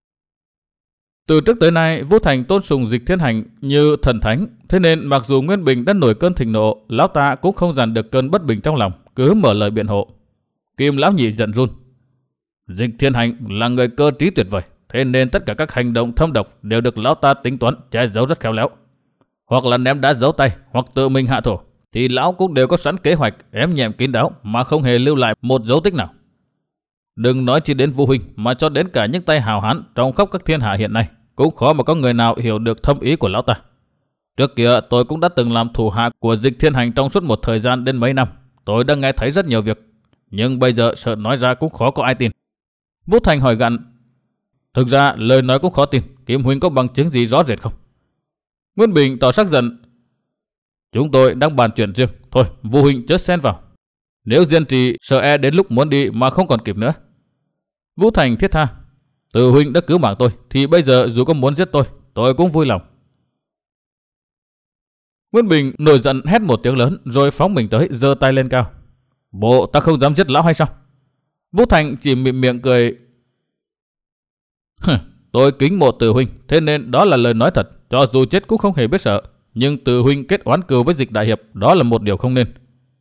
Từ trước tới nay, Vũ Thành tôn sùng Dịch Thiên Hành như thần thánh, thế nên mặc dù Nguyên Bình đã nổi cơn thịnh nộ, lão ta cũng không dằn được cơn bất bình trong lòng, cứ mở lời biện hộ. Kim lão nhị giận run. Dịch Thiên Hành là người cơ trí tuyệt vời, thế nên tất cả các hành động thâm độc đều được lão ta tính toán che giấu rất khéo léo. Hoặc là ném đá giấu tay, hoặc tự mình hạ thổ, thì lão cũng đều có sẵn kế hoạch ém nhẹm kín đáo mà không hề lưu lại một dấu tích nào. Đừng nói chỉ đến Vũ huynh, mà cho đến cả những tay hào hán trong khắp các thiên hạ hiện nay cũng khó mà có người nào hiểu được thâm ý của lão ta. Trước kia tôi cũng đã từng làm thủ hạ của Dịch Thiên Hành trong suốt một thời gian đến mấy năm, tôi đã nghe thấy rất nhiều việc, nhưng bây giờ sợ nói ra cũng khó có ai tin. Vũ Thành hỏi gặn. Thực ra lời nói cũng khó tin, Kim huynh có bằng chứng gì rõ rệt không? Nguyên Bình tỏ sắc giận. Chúng tôi đang bàn chuyện riêng, thôi Vũ huynh chớ xen vào. Nếu diên trì sợ e đến lúc muốn đi mà không còn kịp nữa. Vũ Thành thiết tha. Từ huynh đã cứu mạng tôi, thì bây giờ dù có muốn giết tôi, tôi cũng vui lòng. Nguyên Bình nổi giận hét một tiếng lớn rồi phóng mình tới, giơ tay lên cao. Bộ ta không dám giết lão hay sao? Vũ Thành chỉ mỉm miệng cười. Tôi kính mộ Từ huynh, thế nên đó là lời nói thật, cho dù chết cũng không hề biết sợ. Nhưng Từ huynh kết oán cừu với Dịch đại hiệp, đó là một điều không nên.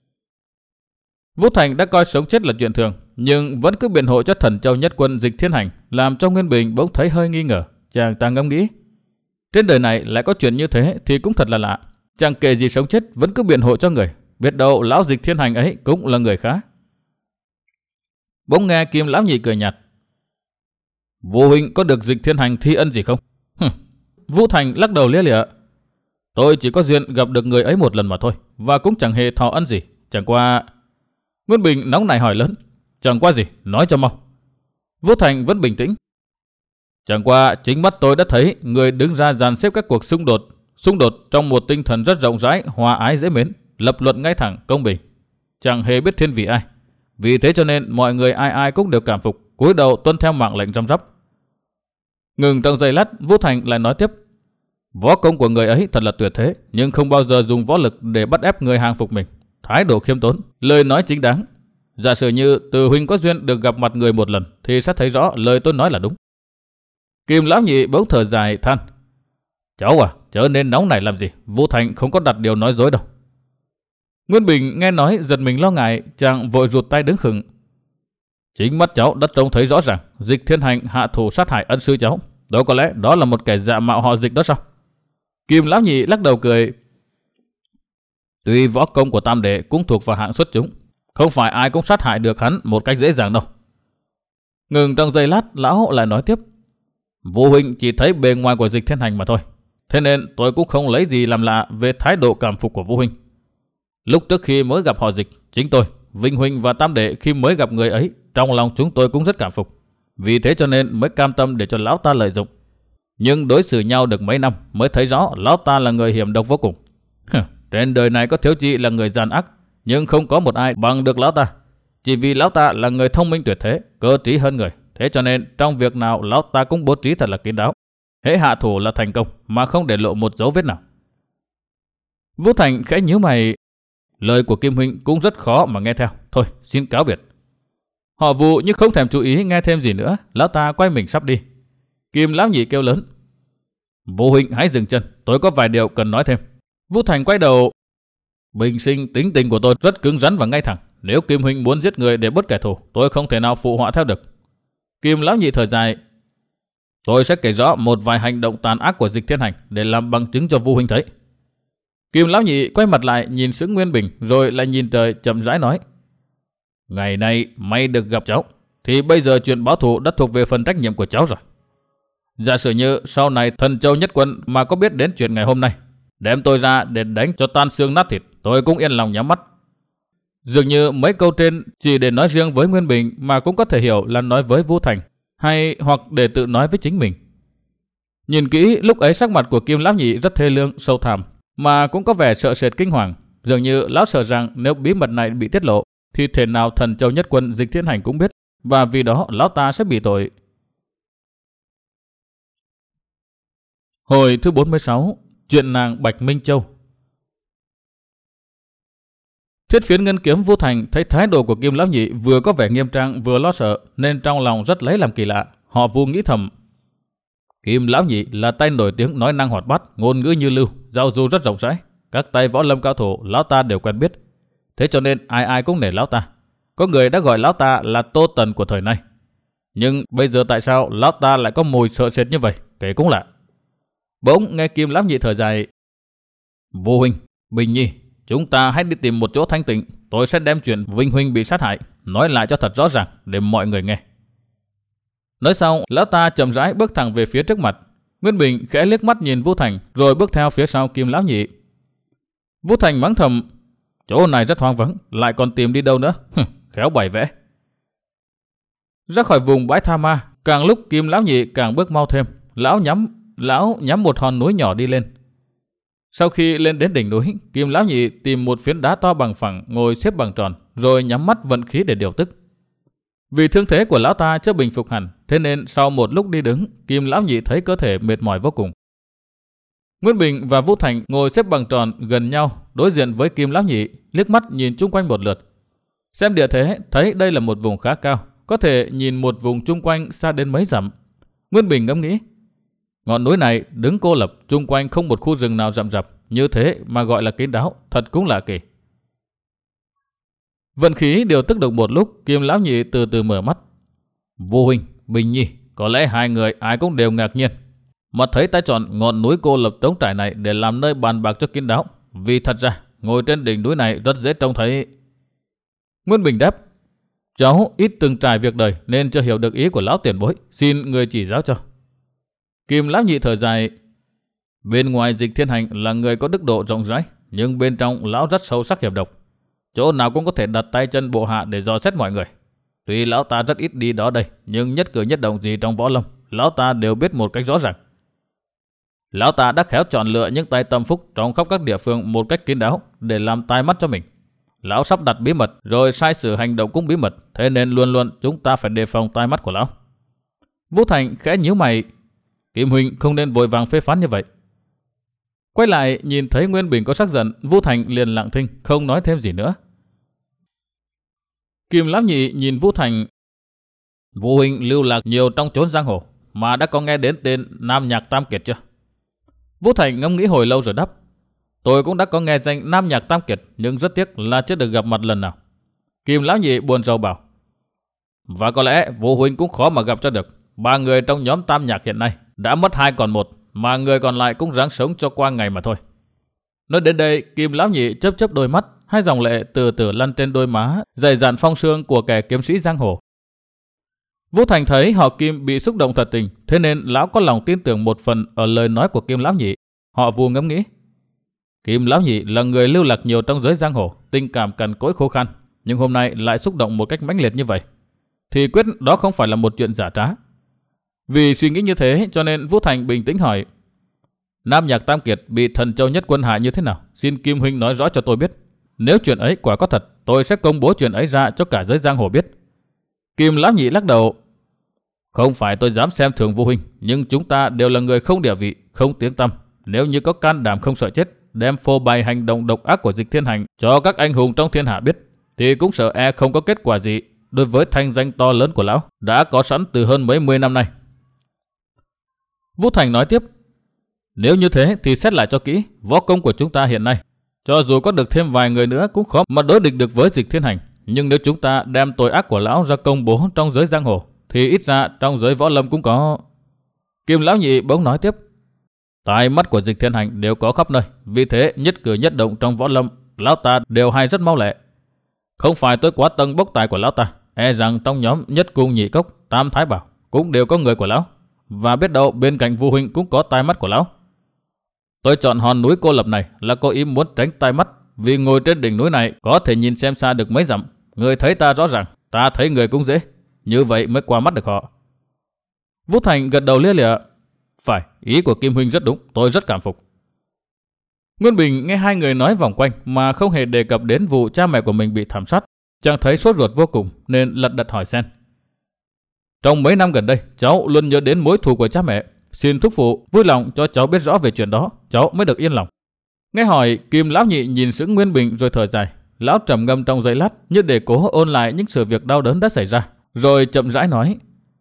Vũ Thành đã coi sống chết là chuyện thường, nhưng vẫn cứ biện hộ cho Thần Châu Nhất Quân Dịch Thiên Hành, làm cho Nguyên Bình bỗng thấy hơi nghi ngờ. Chàng ta ngẫm nghĩ, trên đời này lại có chuyện như thế thì cũng thật là lạ. Chẳng kể gì sống chết vẫn cứ biện hộ cho người, biết đâu lão Dịch Thiên Hành ấy cũng là người khá. Bỗng nghe Kim Lão Nhị cười nhạt. Vũ huynh có được Dịch Thiên Hành thi ân gì không? Vũ Thành lắc đầu lia lịa. Tôi chỉ có duyên gặp được người ấy một lần mà thôi, và cũng chẳng hề thọ ân gì. Chẳng qua... Nguyên Bình nóng nảy hỏi lớn. Chẳng qua gì, nói cho mau. Vũ Thành vẫn bình tĩnh. Chẳng qua chính mắt tôi đã thấy người đứng ra dàn xếp các cuộc xung đột, xung đột trong một tinh thần rất rộng rãi, hòa ái dễ mến, lập luận ngay thẳng, công bình. Chẳng hề biết thiên vị ai. Vì thế cho nên mọi người ai ai cũng đều cảm phục, cúi đầu tuân theo mạng lệnh răm rắp. Ngừng trong giây lát, Vũ Thành lại nói tiếp. Võ công của người ấy thật là tuyệt thế, nhưng không bao giờ dùng võ lực để bắt ép người hàng phục mình. Thái độ khiêm tốn, lời nói chính đáng. Giả sử như Từ huynh có duyên được gặp mặt người một lần, thì sẽ thấy rõ lời tôi nói là đúng. Kim Lão Nhị bỗng thở dài than. Cháu à, chớ nên nóng nảy làm gì, Vũ Thành không có đặt điều nói dối đâu. Nguyên Bình nghe nói giật mình lo ngại, chàng vội rụt tay đứng khựng. Chính mắt cháu đã trông thấy rõ ràng Dịch Thiên Hành hạ thủ sát hại ân sư cháu. Đó có lẽ đó là một kẻ dạ mạo họ Dịch đó sao? Kim Lão Nhị lắc đầu cười. Tuy võ công của tam đệ cũng thuộc vào hạng xuất chúng, không phải ai cũng sát hại được hắn một cách dễ dàng đâu. Ngừng trong giây lát, lão lại nói tiếp. Vũ huynh chỉ thấy bề ngoài của Dịch Thiên Hành mà thôi, thế nên tôi cũng không lấy gì làm lạ về thái độ cảm phục của Vũ huynh. Lúc trước khi mới gặp họ Dịch, chính tôi, Vinh huynh và tam đệ khi mới gặp người ấy, trong lòng chúng tôi cũng rất cảm phục. Vì thế cho nên mới cam tâm để cho lão ta lợi dụng. Nhưng đối xử nhau được mấy năm mới thấy rõ lão ta là người hiểm độc vô cùng. Trên đời này có thiếu chi là người gian ác, nhưng không có một ai bằng được lão ta. Chỉ vì lão ta là người thông minh tuyệt thế, cơ trí hơn người. Thế cho nên trong việc nào lão ta cũng bố trí thật là kín đáo. Hễ hạ thủ là thành công, mà không để lộ một dấu vết nào. Vũ Thành khẽ nhíu mày. Lời của Kim huynh cũng rất khó mà nghe theo. Thôi, xin cáo biệt. Họ Vũ như không thèm chú ý nghe thêm gì nữa, lão ta quay mình sắp đi. Kim Lão Nhị kêu lớn. Vũ huynh hãy dừng chân, tôi có vài điều cần nói thêm. Vũ Thành quay đầu. Bình sinh tính tình của tôi rất cứng rắn và ngay thẳng. Nếu Kim huynh muốn giết người để bớt kẻ thù, tôi không thể nào phụ họa theo được. Kim Lão Nhị thở dài. Tôi sẽ kể rõ một vài hành động tàn ác của Dịch Thiên Hành để làm bằng chứng cho Vũ huynh thấy. Kim Lão Nhị quay mặt lại nhìn Sững Nguyên Bình, rồi lại nhìn trời chậm rãi nói. Ngày nay may được gặp cháu, thì bây giờ chuyện báo thù đã thuộc về phần trách nhiệm của cháu rồi. Giả sử như sau này Thần Châu Nhất Quân mà có biết đến chuyện ngày hôm nay, đem tôi ra để đánh cho tan xương nát thịt, tôi cũng yên lòng nhắm mắt. Dường như mấy câu trên chỉ để nói riêng với Nguyên Bình, mà cũng có thể hiểu là nói với Vũ Thành, hay hoặc để tự nói với chính mình. Nhìn kỹ, lúc ấy sắc mặt của Kim Lão Nhị rất thê lương, sâu thẳm, mà cũng có vẻ sợ sệt kinh hoàng. Dường như lão sợ rằng nếu bí mật này bị tiết lộ, thì thể nào Thần Châu Nhất Quân Dịch Thiên Hành cũng biết, và vì đó lão ta sẽ bị tội. Hồi thứ bốn mươi sáu, chuyện nàng Bạch Minh Châu. Thiết Phiến Ngân Kiếm Vũ Thành thấy thái độ của Kim Lão Nhị vừa có vẻ nghiêm trang vừa lo sợ, nên trong lòng rất lấy làm kỳ lạ. Họ Vu nghĩ thầm, Kim Lão Nhị là tay nổi tiếng nói năng hoạt bát, ngôn ngữ như lưu, giao du rất rộng rãi, các tay võ lâm cao thủ lão ta đều quen biết. Thế cho nên ai ai cũng nể lão ta. Có người đã gọi lão ta là Tô Tần của thời nay. Nhưng bây giờ tại sao lão ta lại có mùi sợ sệt như vậy, kể cũng lạ. Bỗng nghe Kim Lão Nhị thở dài. Vũ huynh, Bình Nhi, chúng ta hãy đi tìm một chỗ thanh tịnh. Tôi sẽ đem chuyện Vinh huynh bị sát hại nói lại cho thật rõ ràng để mọi người nghe. Nói xong, lão ta chậm rãi bước thẳng về phía trước mặt. Nguyên Bình khẽ liếc mắt nhìn Vũ Thành, rồi bước theo phía sau Kim Lão Nhị. Vũ Thành mắng thầm, chỗ này rất hoang vắng, lại còn tìm đi đâu nữa, khéo bày vẽ. Ra khỏi vùng bãi tha ma, càng lúc Kim Lão Nhị càng bước mau thêm. Lão nhắm lão nhắm một hòn núi nhỏ đi lên. Sau khi lên đến đỉnh núi, Kim Lão Nhị tìm một phiến đá to bằng phẳng ngồi xếp bằng tròn, rồi nhắm mắt vận khí để điều tức. Vì thương thế của lão ta chưa bình phục hẳn, thế nên sau một lúc đi đứng, Kim Lão Nhị thấy cơ thể mệt mỏi vô cùng. Nguyên Bình và Vũ Thành ngồi xếp bằng tròn gần nhau, đối diện với Kim Lão Nhị, liếc mắt nhìn chung quanh một lượt. Xem địa thế, thấy đây là một vùng khá cao, có thể nhìn một vùng chung quanh xa đến mấy dặm. Nguyên Bình ngẫm nghĩ, ngọn núi này đứng cô lập, chung quanh không một khu rừng nào rậm rạp, như thế mà gọi là kín đáo, thật cũng lạ kỳ. Vận khí điều tức được một lúc, Kim Lão Nhị từ từ mở mắt. Vô Huynh, Bình Nhi, có lẽ hai người ai cũng đều ngạc nhiên. Mà thấy ta chọn ngọn núi cô lập trống trải này để làm nơi bàn bạc cho kín đáo. Vì thật ra, ngồi trên đỉnh núi này rất dễ trông thấy. Nguyên Bình đáp, cháu ít từng trải việc đời nên chưa hiểu được ý của lão tiền bối, xin người chỉ giáo cho. Kim Lão Nhị thở dài, bên ngoài Dịch Thiên Hành là người có đức độ rộng rãi, nhưng bên trong lão rất sâu sắc hiểm độc. Chỗ nào cũng có thể đặt tay chân bộ hạ để dò xét mọi người. Tuy lão ta rất ít đi đó đây, nhưng nhất cử nhất động gì trong võ lâm, lão ta đều biết một cách rõ ràng. Lão ta đã khéo chọn lựa những tay tâm phúc trong khắp các địa phương một cách kín đáo để làm tai mắt cho mình. Lão sắp đặt bí mật rồi sai sử hành động cũng bí mật, thế nên luôn luôn chúng ta phải đề phòng tai mắt của lão. Vũ Thành khẽ nhíu mày, Kim huynh không nên vội vàng phê phán như vậy. Quay lại nhìn thấy Nguyên Bình có sắc giận, Vũ Thành liền lặng thinh, không nói thêm gì nữa. Kim Lão Nhị nhìn Vũ Thành, Vũ huynh lưu lạc nhiều trong chốn giang hồ, mà đã có nghe đến tên Nam Nhạc Tam Kiệt chưa? Vũ Thành ngẫm nghĩ hồi lâu rồi đáp, tôi cũng đã có nghe danh Nam Nhạc Tam Kiệt, nhưng rất tiếc là chưa được gặp mặt lần nào. Kim Lão Nhị buồn rầu bảo, và có lẽ Vũ huynh cũng khó mà gặp cho được. Ba người trong nhóm Tam Nhạc hiện nay đã mất hai còn một, mà người còn lại cũng ráng sống cho qua ngày mà thôi. Nói đến đây, Kim Lão Nhị chớp chớp đôi mắt, hai dòng lệ từ từ lăn trên đôi má, dày dạn phong sương của kẻ kiếm sĩ giang hồ. Vũ Thành thấy họ Kim bị xúc động thật tình, thế nên lão có lòng tin tưởng một phần ở lời nói của Kim Lão Nhị. Họ Vu ngẫm nghĩ, Kim Lão Nhị là người lưu lạc nhiều trong giới giang hồ, tình cảm cằn cỗi khô khan, nhưng hôm nay lại xúc động một cách mãnh liệt như vậy, thì quyết đó không phải là một chuyện giả trá. Vì suy nghĩ như thế cho nên Vũ Thành bình tĩnh hỏi, Nam Nhạc Tam Kiệt bị Thần Châu Nhất Quân hại như thế nào? Xin Kim huynh nói rõ cho tôi biết. Nếu chuyện ấy quả có thật, tôi sẽ công bố chuyện ấy ra cho cả giới giang hồ biết. Kim Lão Nhị lắc đầu, không phải tôi dám xem thường Vũ huynh, nhưng chúng ta đều là người không địa vị, không tiếng tăm. Nếu như có can đảm không sợ chết, đem phô bày hành động độc ác của Dịch Thiên Hành cho các anh hùng trong thiên hạ biết, thì cũng sợ e không có kết quả gì đối với thanh danh to lớn của lão đã có sẵn từ hơn mấy mươi năm nay. Vũ Thành nói tiếp, nếu như thế thì xét lại cho kỹ, võ công của chúng ta hiện nay, cho dù có được thêm vài người nữa cũng khó mà đối địch được với Dịch Thiên Hành. Nhưng nếu chúng ta đem tội ác của lão ra công bố trong giới giang hồ, thì ít ra trong giới võ lâm cũng có. Kim Lão Nhị bỗng nói tiếp, tai mắt của Dịch Thiên Hành đều có khắp nơi, vì thế nhất cử nhất động trong võ lâm, lão ta đều hay rất mau lẹ. Không phải tôi quá tầng bốc tài của lão ta, e rằng trong nhóm Nhất Cung Nhị Cốc, Tam Thái Bảo cũng đều có người của lão, và biết đâu bên cạnh Vu huynh cũng có tai mắt của lão. Tôi chọn hòn núi cô lập này là có ý muốn tránh tai mắt, vì ngồi trên đỉnh núi này có thể nhìn xem xa được mấy dặm, người thấy ta rõ ràng, ta thấy người cũng dễ, như vậy mới qua mắt được họ. Vũ Thành gật đầu lia lịa, phải, ý của Kim huynh rất đúng, tôi rất cảm phục. Nguyên Bình nghe hai người nói vòng quanh mà không hề đề cập đến vụ cha mẹ của mình bị thảm sát, chàng thấy sốt ruột vô cùng nên lật đật hỏi xen. Trong mấy năm gần đây, cháu luôn nhớ đến mối thù của cha mẹ, xin thúc phụ vui lòng cho cháu biết rõ về chuyện đó, cháu mới được yên lòng. Nghe hỏi, Kim Lão Nhị nhìn sững Nguyên Bình rồi thở dài. Lão trầm ngâm trong giây lát như để cố ôn lại những sự việc đau đớn đã xảy ra, rồi chậm rãi nói,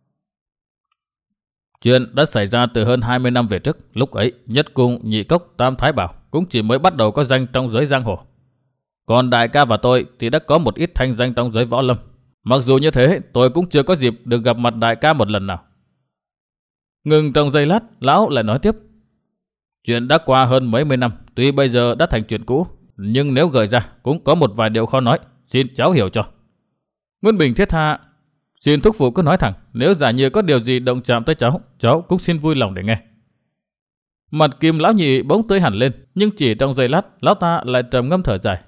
chuyện đã xảy ra từ hơn hai mươi năm về trước. Lúc ấy Nhất Cung Nhị Cốc Tam Thái Bảo cũng chỉ mới bắt đầu có danh trong giới giang hồ, còn đại ca và tôi thì đã có một ít thanh danh trong giới võ lâm. Mặc dù như thế, tôi cũng chưa có dịp được gặp mặt đại ca một lần nào. Ngừng trong giây lát, lão lại nói tiếp, chuyện đã qua hơn mấy mươi năm, tuy bây giờ đã thành chuyện cũ, nhưng nếu gợi ra cũng có một vài điều khó nói, xin cháu hiểu cho. Nguyên Bình thiết tha, xin thúc phụ cứ nói thẳng, nếu giả như có điều gì động chạm tới cháu, cháu cũng xin vui lòng để nghe. Mặt Kim Lão Nhị bỗng tươi hẳn lên, nhưng chỉ trong giây lát, lão ta lại trầm ngâm thở dài.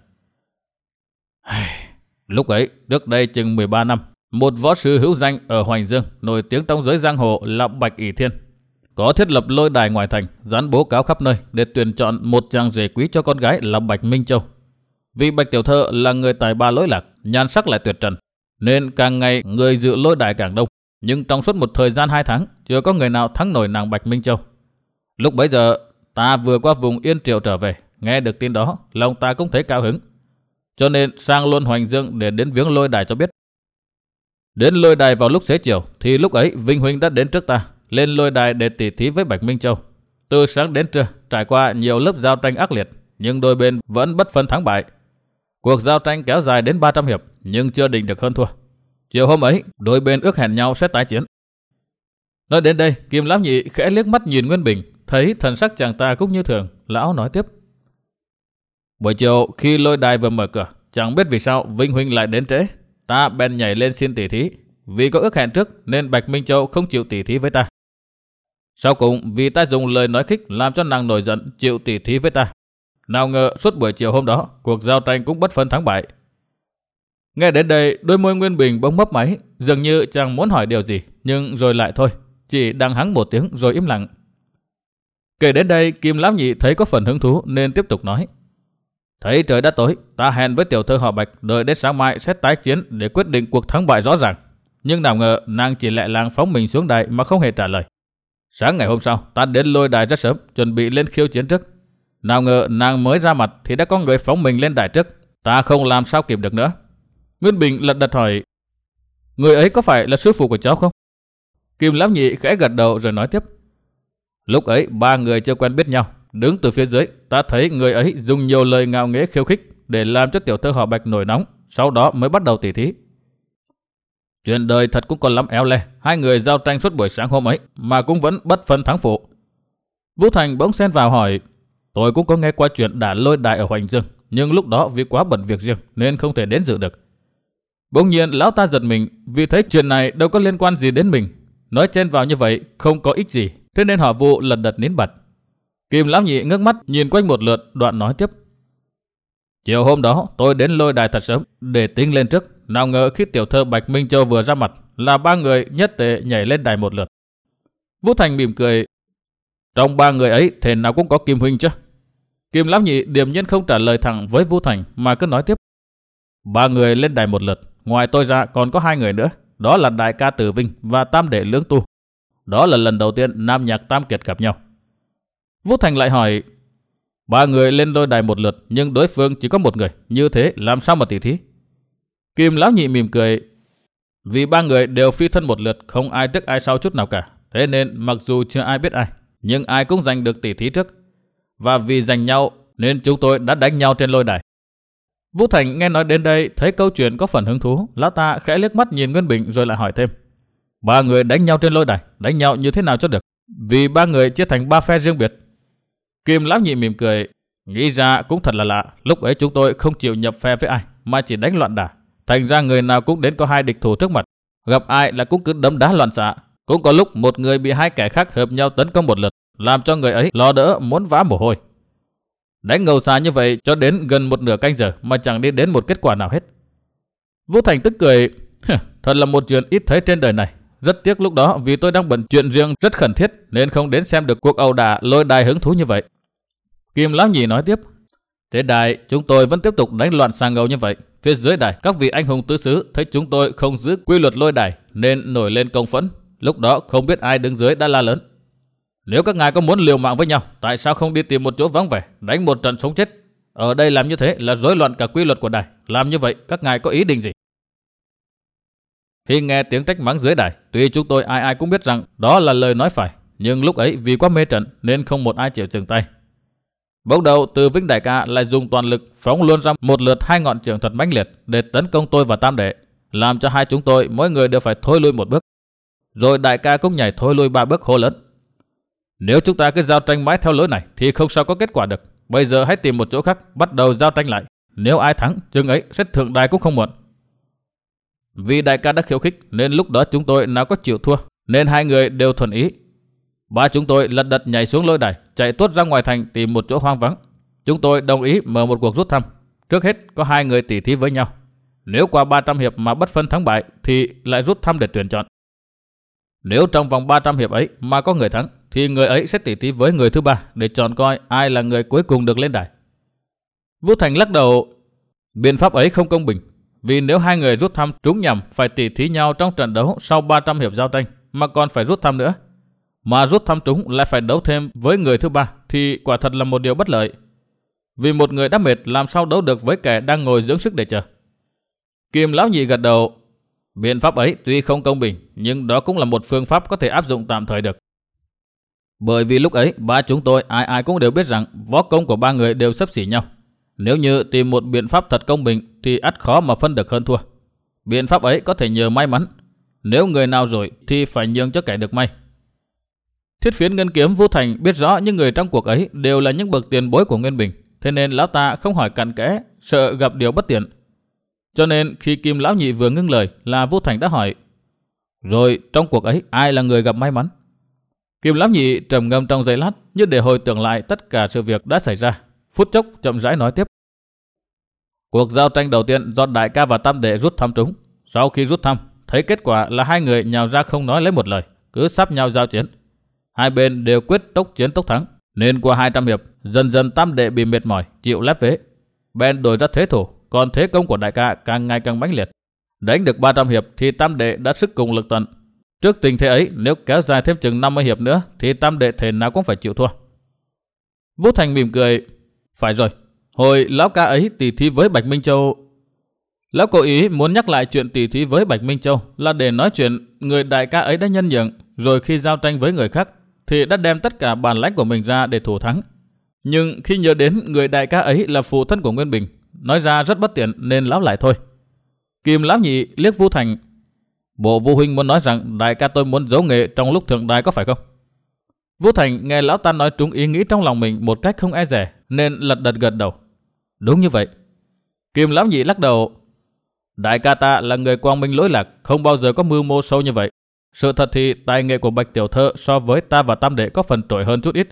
Lúc ấy, trước đây chừng mười ba năm, một võ sư hữu danh ở Hoành Dương, nổi tiếng trong giới giang hồ là Bạch ỷ Thiên. có thiết lập lôi đài ngoài thành, dán bố cáo khắp nơi để tuyển chọn một chàng rể quý cho con gái là Bạch Minh Châu. Vì Bạch tiểu thơ là người tài ba lỗi lạc, nhan sắc lại tuyệt trần, nên càng ngày người dự lôi đài càng đông. Nhưng trong suốt một thời gian hai tháng, chưa có người nào thắng nổi nàng Bạch Minh Châu. Lúc bấy giờ, ta vừa qua vùng Yên Triệu trở về, nghe được tin đó, lòng ta cũng thấy cao hứng. Cho nên sang luôn Hoành Dương để đến viếng lôi đài cho biết. Đến lôi đài vào lúc xế chiều, thì lúc ấy Vinh huynh đã đến trước ta, lên lôi đài để tỉ thí với Bạch Minh Châu. Từ sáng đến trưa, trải qua nhiều lớp giao tranh ác liệt, nhưng đôi bên vẫn bất phân thắng bại. Cuộc giao tranh kéo dài đến ba trăm hiệp, nhưng chưa định được hơn thua. Chiều hôm ấy, đôi bên ước hẹn nhau sẽ tái chiến. Nói đến đây, Kim Lão Nhị khẽ liếc mắt nhìn Nguyên Bình, thấy thần sắc chàng ta cũng như thường, lão nói tiếp. Buổi chiều khi lôi đài vừa mở cửa, chẳng biết vì sao Vinh huynh lại đến trễ. Ta bèn nhảy lên xin tỉ thí, vì có ước hẹn trước nên Bạch Minh Châu không chịu tỉ thí với ta. Sau cùng vì ta dùng lời nói khích làm cho nàng nổi giận chịu tỉ thí với ta. Nào ngờ suốt buổi chiều hôm đó, cuộc giao tranh cũng bất phân thắng bại. Nghe đến đây, đôi môi Nguyên Bình bỗng mấp máy, dường như chàng muốn hỏi điều gì, nhưng rồi lại thôi, chỉ đằng hắng một tiếng rồi im lặng. Kể đến đây, Kim Lão Nhị thấy có phần hứng thú nên tiếp tục nói. Thấy trời đã tối, ta hẹn với tiểu thơ họ Bạch đợi đến sáng mai sẽ tái chiến để quyết định cuộc thắng bại rõ ràng. Nhưng nào ngờ nàng chỉ lẹ làng phóng mình xuống đài mà không hề trả lời. Sáng ngày hôm sau, ta đến lôi đài rất sớm, chuẩn bị lên khiêu chiến trước. Nào ngờ nàng mới ra mặt thì đã có người phóng mình lên đài trước, ta không làm sao kịp được nữa. Nguyên Bình lật đật hỏi, người ấy có phải là sư phụ của cháu không? Kim Lão Nhị khẽ gật đầu rồi nói tiếp. Lúc ấy ba người chưa quen biết nhau, đứng từ phía dưới, ta thấy người ấy dùng nhiều lời ngạo nghễ khiêu khích để làm cho tiểu thơ họ Bạch nổi nóng, sau đó mới bắt đầu tỉ thí. Chuyện đời thật cũng còn lắm éo le, hai người giao tranh suốt buổi sáng hôm ấy mà cũng vẫn bất phân thắng phụ. Vũ Thành bỗng xen vào hỏi, tôi cũng có nghe qua chuyện đả lôi đài ở Hoành Dương, nhưng lúc đó vì quá bận việc riêng nên không thể đến dự được. Bỗng nhiên lão ta giật mình vì thấy chuyện này đâu có liên quan gì đến mình, nói chen vào như vậy không có ích gì, thế nên họ Vũ lật đật nín bặt. Kim Lão Nhị ngước mắt nhìn quanh một lượt, đoạn nói tiếp. Chiều hôm đó tôi đến lôi đài thật sớm để tính lên trước, nào ngờ khi tiểu thơ Bạch Minh Châu vừa ra mặt là ba người nhất tề nhảy lên đài một lượt. Vũ Thành mỉm cười. Trong ba người ấy thể nào cũng có Kim huynh chứ? Kim Lão Nhị điềm nhiên không trả lời thẳng với Vũ Thành mà cứ nói tiếp. Ba người lên đài một lượt, ngoài tôi ra còn có hai người nữa, đó là đại ca Tử Vinh và tam đệ Lưỡng Tu. Đó là lần đầu tiên nam nhạc tam kiệt gặp nhau. Vũ Thành lại hỏi, ba người lên đôi đài một lượt nhưng đối phương chỉ có một người, như thế làm sao mà tỉ thí? Kim Lão Nhị mỉm cười. Vì ba người đều phi thân một lượt, không ai trước ai sau chút nào cả, thế nên mặc dù chưa ai biết ai, nhưng ai cũng giành được tỉ thí trước. Và vì giành nhau nên chúng tôi đã đánh nhau trên lôi đài. Vũ Thành nghe nói đến đây thấy câu chuyện có phần hứng thú, lão ta khẽ liếc mắt nhìn Nguyên Bình rồi lại hỏi thêm. Ba người đánh nhau trên lôi đài, đánh nhau như thế nào cho được? Vì ba người chia thành ba phe riêng biệt. Kim Lão Nhị mỉm cười. Nghĩ ra cũng thật là lạ, lúc ấy chúng tôi không chịu nhập phe với ai mà chỉ đánh loạn đả. Thành ra người nào cũng đến có hai địch thủ trước mặt, gặp ai là cũng cứ đấm đá loạn xạ. Cũng có lúc một người bị hai kẻ khác hợp nhau tấn công một lượt, làm cho người ấy lo đỡ muốn vã mồ hôi. Đánh ngầu xa như vậy cho đến gần một nửa canh giờ mà chẳng đi đến một kết quả nào hết. Vũ Thành tức cười. Thật là một chuyện ít thấy trên đời này. Rất tiếc lúc đó vì tôi đang bận chuyện riêng rất khẩn thiết nên không đến xem được cuộc ẩu đả lôi đài hứng thú như vậy. Kim Lão Nhị nói tiếp. Trên đài chúng tôi vẫn tiếp tục đánh loạn xà ngầu như vậy. Phía dưới đài các vị anh hùng tứ xứ thấy chúng tôi không giữ quy luật lôi đài nên nổi lên công phẫn. Lúc đó không biết ai đứng dưới đã la lớn. Nếu các ngài có muốn liều mạng với nhau, tại sao không đi tìm một chỗ vắng vẻ, đánh một trận sống chết? Ở đây làm như thế là rối loạn cả quy luật của đài. Làm như vậy các ngài có ý định gì? Khi nghe tiếng trách mắng dưới đài, tuy chúng tôi ai ai cũng biết rằng đó là lời nói phải, nhưng lúc ấy vì quá mê trận nên không một ai chịu dừng tay. Bỗng đầu Từ Vinh đại ca lại dùng toàn lực phóng luôn ra một lượt hai ngọn trường thật mãnh liệt để tấn công tôi và tam đệ, làm cho hai chúng tôi mỗi người đều phải thôi lui một bước. Rồi đại ca cũng nhảy thôi lui ba bước hô lớn. Nếu chúng ta cứ giao tranh mãi theo lối này thì không sao có kết quả được. Bây giờ hãy tìm một chỗ khác bắt đầu giao tranh lại. Nếu ai thắng, chừng ấy sẽ thượng đài cũng không muộn. Vì đại ca đã khiêu khích nên lúc đó chúng tôi nào có chịu thua, nên hai người đều thuận ý. Ba chúng tôi lật đật nhảy xuống lôi đài, chạy tuốt ra ngoài thành tìm một chỗ hoang vắng. Chúng tôi đồng ý mở một cuộc rút thăm. Trước hết có hai người tỉ thí với nhau. Nếu qua ba trăm hiệp mà bất phân thắng bại thì lại rút thăm để tuyển chọn. Nếu trong vòng ba trăm hiệp ấy mà có người thắng thì người ấy sẽ tỉ thí với người thứ ba để chọn coi ai là người cuối cùng được lên đài. Vũ Thành lắc đầu, biện pháp ấy không công bình, vì nếu hai người rút thăm trúng nhầm phải tỉ thí nhau trong trận đấu sau ba trăm hiệp giao tranh mà còn phải rút thăm nữa, mà rút thăm trúng lại phải đấu thêm với người thứ ba thì quả thật là một điều bất lợi. Vì một người đã mệt làm sao đấu được với kẻ đang ngồi dưỡng sức để chờ. Kim lão nhị gật đầu, biện pháp ấy tuy không công bình nhưng đó cũng là một phương pháp có thể áp dụng tạm thời được. Bởi vì lúc ấy ba chúng tôi ai ai cũng đều biết rằng võ công của ba người đều xấp xỉ nhau. Nếu như tìm một biện pháp thật công bình thì ắt khó mà phân được hơn thua. Biện pháp ấy có thể nhờ may mắn, nếu người nào rồi thì phải nhường cho kẻ được may. Thiết Phiến Ngân Kiếm Vũ Thành biết rõ những người trong cuộc ấy đều là những bậc tiền bối của Nguyên Bình, thế nên lão ta không hỏi cặn kẽ, sợ gặp điều bất tiện. Cho nên khi Kim lão nhị vừa ngưng lời là Vũ Thành đã hỏi, rồi trong cuộc ấy ai là người gặp may mắn? Kim lão nhị trầm ngâm trong giây lát như để hồi tưởng lại tất cả sự việc đã xảy ra, phút chốc chậm rãi nói tiếp. Cuộc giao tranh đầu tiên do đại ca và tam đệ rút thăm trúng. Sau khi rút thăm, thấy kết quả là hai người nhào ra không nói lấy một lời, cứ sắp nhau giao chiến. Hai bên đều quyết tốc chiến tốc thắng, nên qua hai trăm hiệp, dần dần tam đệ bị mệt mỏi, chịu lép vế. Bên đổi ra thế thủ, còn thế công của đại ca càng ngày càng mãnh liệt. Đánh được ba trăm hiệp thì tam đệ đã sức cùng lực tận. Trước tình thế ấy, nếu kéo dài thêm chừng năm mươi hiệp nữa thì tam đệ thể nào cũng phải chịu thua. Vũ Thành mỉm cười, phải rồi, hồi lão ca ấy tỉ thí với Bạch Minh Châu. Lão cố ý muốn nhắc lại chuyện tỉ thí với Bạch Minh Châu là để nói chuyện người đại ca ấy đã nhân nhượng, rồi khi giao tranh với người khác thì đã đem tất cả bản lãnh của mình ra để thủ thắng. Nhưng khi nhớ đến người đại ca ấy là phụ thân của Nguyên Bình, nói ra rất bất tiện nên lão lại thôi. Kim lão nhị liếc Vũ Thành, bộ Vũ huynh muốn nói rằng đại ca tôi muốn giấu nghề trong lúc thượng đài có phải không? Vũ Thành nghe lão ta nói trúng ý nghĩ trong lòng mình một cách không e dè nên lật đật gật đầu. Đúng như vậy. Kim lão nhị lắc đầu, đại ca ta là người quang minh lỗi lạc, không bao giờ có mưu mô sâu như vậy. Sự thật thì tài nghệ của Bạch tiểu thơ so với ta và tam đệ có phần trội hơn chút ít.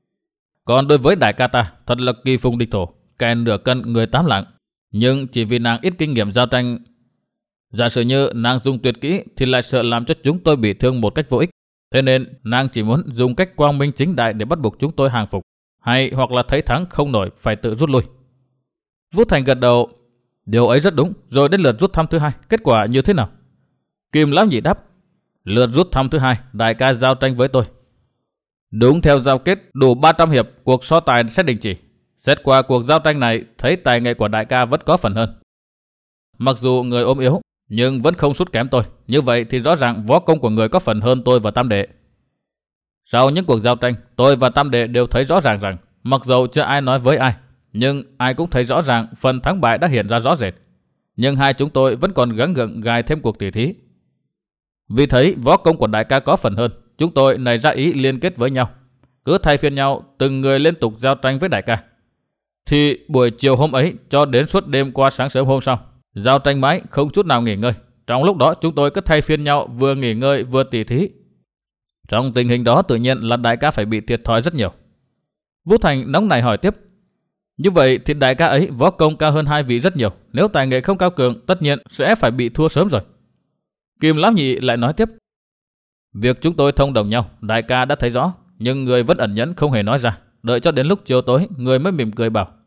Còn đối với đại ca ta, thật là kỳ phùng địch thổ, kẻ nửa cân người tám lạng. Nhưng chỉ vì nàng ít kinh nghiệm giao tranh, giả sử như nàng dùng tuyệt kỹ thì lại sợ làm cho chúng tôi bị thương một cách vô ích. Thế nên nàng chỉ muốn dùng cách quang minh chính đại để bắt buộc chúng tôi hàng phục, hay hoặc là thấy thắng không nổi phải tự rút lui. Vũ Thành gật đầu, điều ấy rất đúng. Rồi đến lượt rút thăm thứ hai, kết quả như thế nào? Kim lão nhị đáp, lượt rút thăm thứ hai, đại ca giao tranh với tôi. Đúng theo giao kết, đủ ba trăm hiệp, cuộc so tài sẽ đình chỉ. Xét qua cuộc giao tranh này, thấy tài nghệ của đại ca vẫn có phần hơn. Mặc dù người ốm yếu, nhưng vẫn không sút kém tôi. Như vậy thì rõ ràng võ công của người có phần hơn tôi và tam đệ. Sau những cuộc giao tranh, tôi và tam đệ đều thấy rõ ràng rằng, mặc dầu chưa ai nói với ai, nhưng ai cũng thấy rõ ràng phần thắng bại đã hiện ra rõ rệt. Nhưng hai chúng tôi vẫn còn gắng gượng gài thêm cuộc tỉ thí. Vì thấy võ công của đại ca có phần hơn, chúng tôi nảy ra ý liên kết với nhau, cứ thay phiên nhau từng người liên tục giao tranh với đại ca. Thì buổi chiều hôm ấy cho đến suốt đêm qua sáng sớm hôm sau, giao tranh mãi không chút nào nghỉ ngơi. Trong lúc đó chúng tôi cứ thay phiên nhau vừa nghỉ ngơi vừa tỉ thí. Trong tình hình đó tự nhiên là đại ca phải bị thiệt thòi rất nhiều. Vũ Thành nóng nảy hỏi tiếp, như vậy thì đại ca ấy võ công cao hơn hai vị rất nhiều. Nếu tài nghệ không cao cường, tất nhiên sẽ phải bị thua sớm rồi. Kim lão nhị lại nói tiếp, việc chúng tôi thông đồng nhau, đại ca đã thấy rõ, nhưng người vẫn ẩn nhẫn không hề nói ra. Đợi cho đến lúc chiều tối, người mới mỉm cười bảo,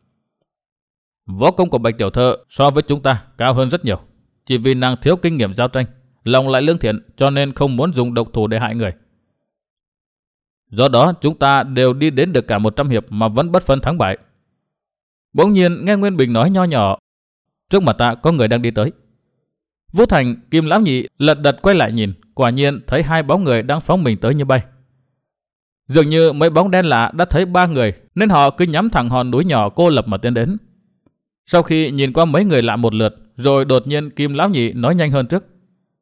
võ công của Bạch tiểu thơ so với chúng ta cao hơn rất nhiều. Chỉ vì nàng thiếu kinh nghiệm giao tranh, lòng lại lương thiện, cho nên không muốn dùng độc thủ để hại người. Do đó chúng ta đều đi đến được cả một trăm hiệp mà vẫn bất phân thắng bại. Bỗng nhiên nghe Nguyên Bình nói nho nhỏ, trước mặt ta có người đang đi tới. Vũ Thành, Kim lão nhị lật đật quay lại nhìn, quả nhiên thấy hai bóng người đang phóng mình tới như bay. Dường như mấy bóng đen lạ đã thấy ba người nên họ cứ nhắm thẳng hòn núi nhỏ cô lập mà tiến đến. Sau khi nhìn qua mấy người lạ một lượt, rồi đột nhiên Kim lão nhị nói nhanh hơn trước.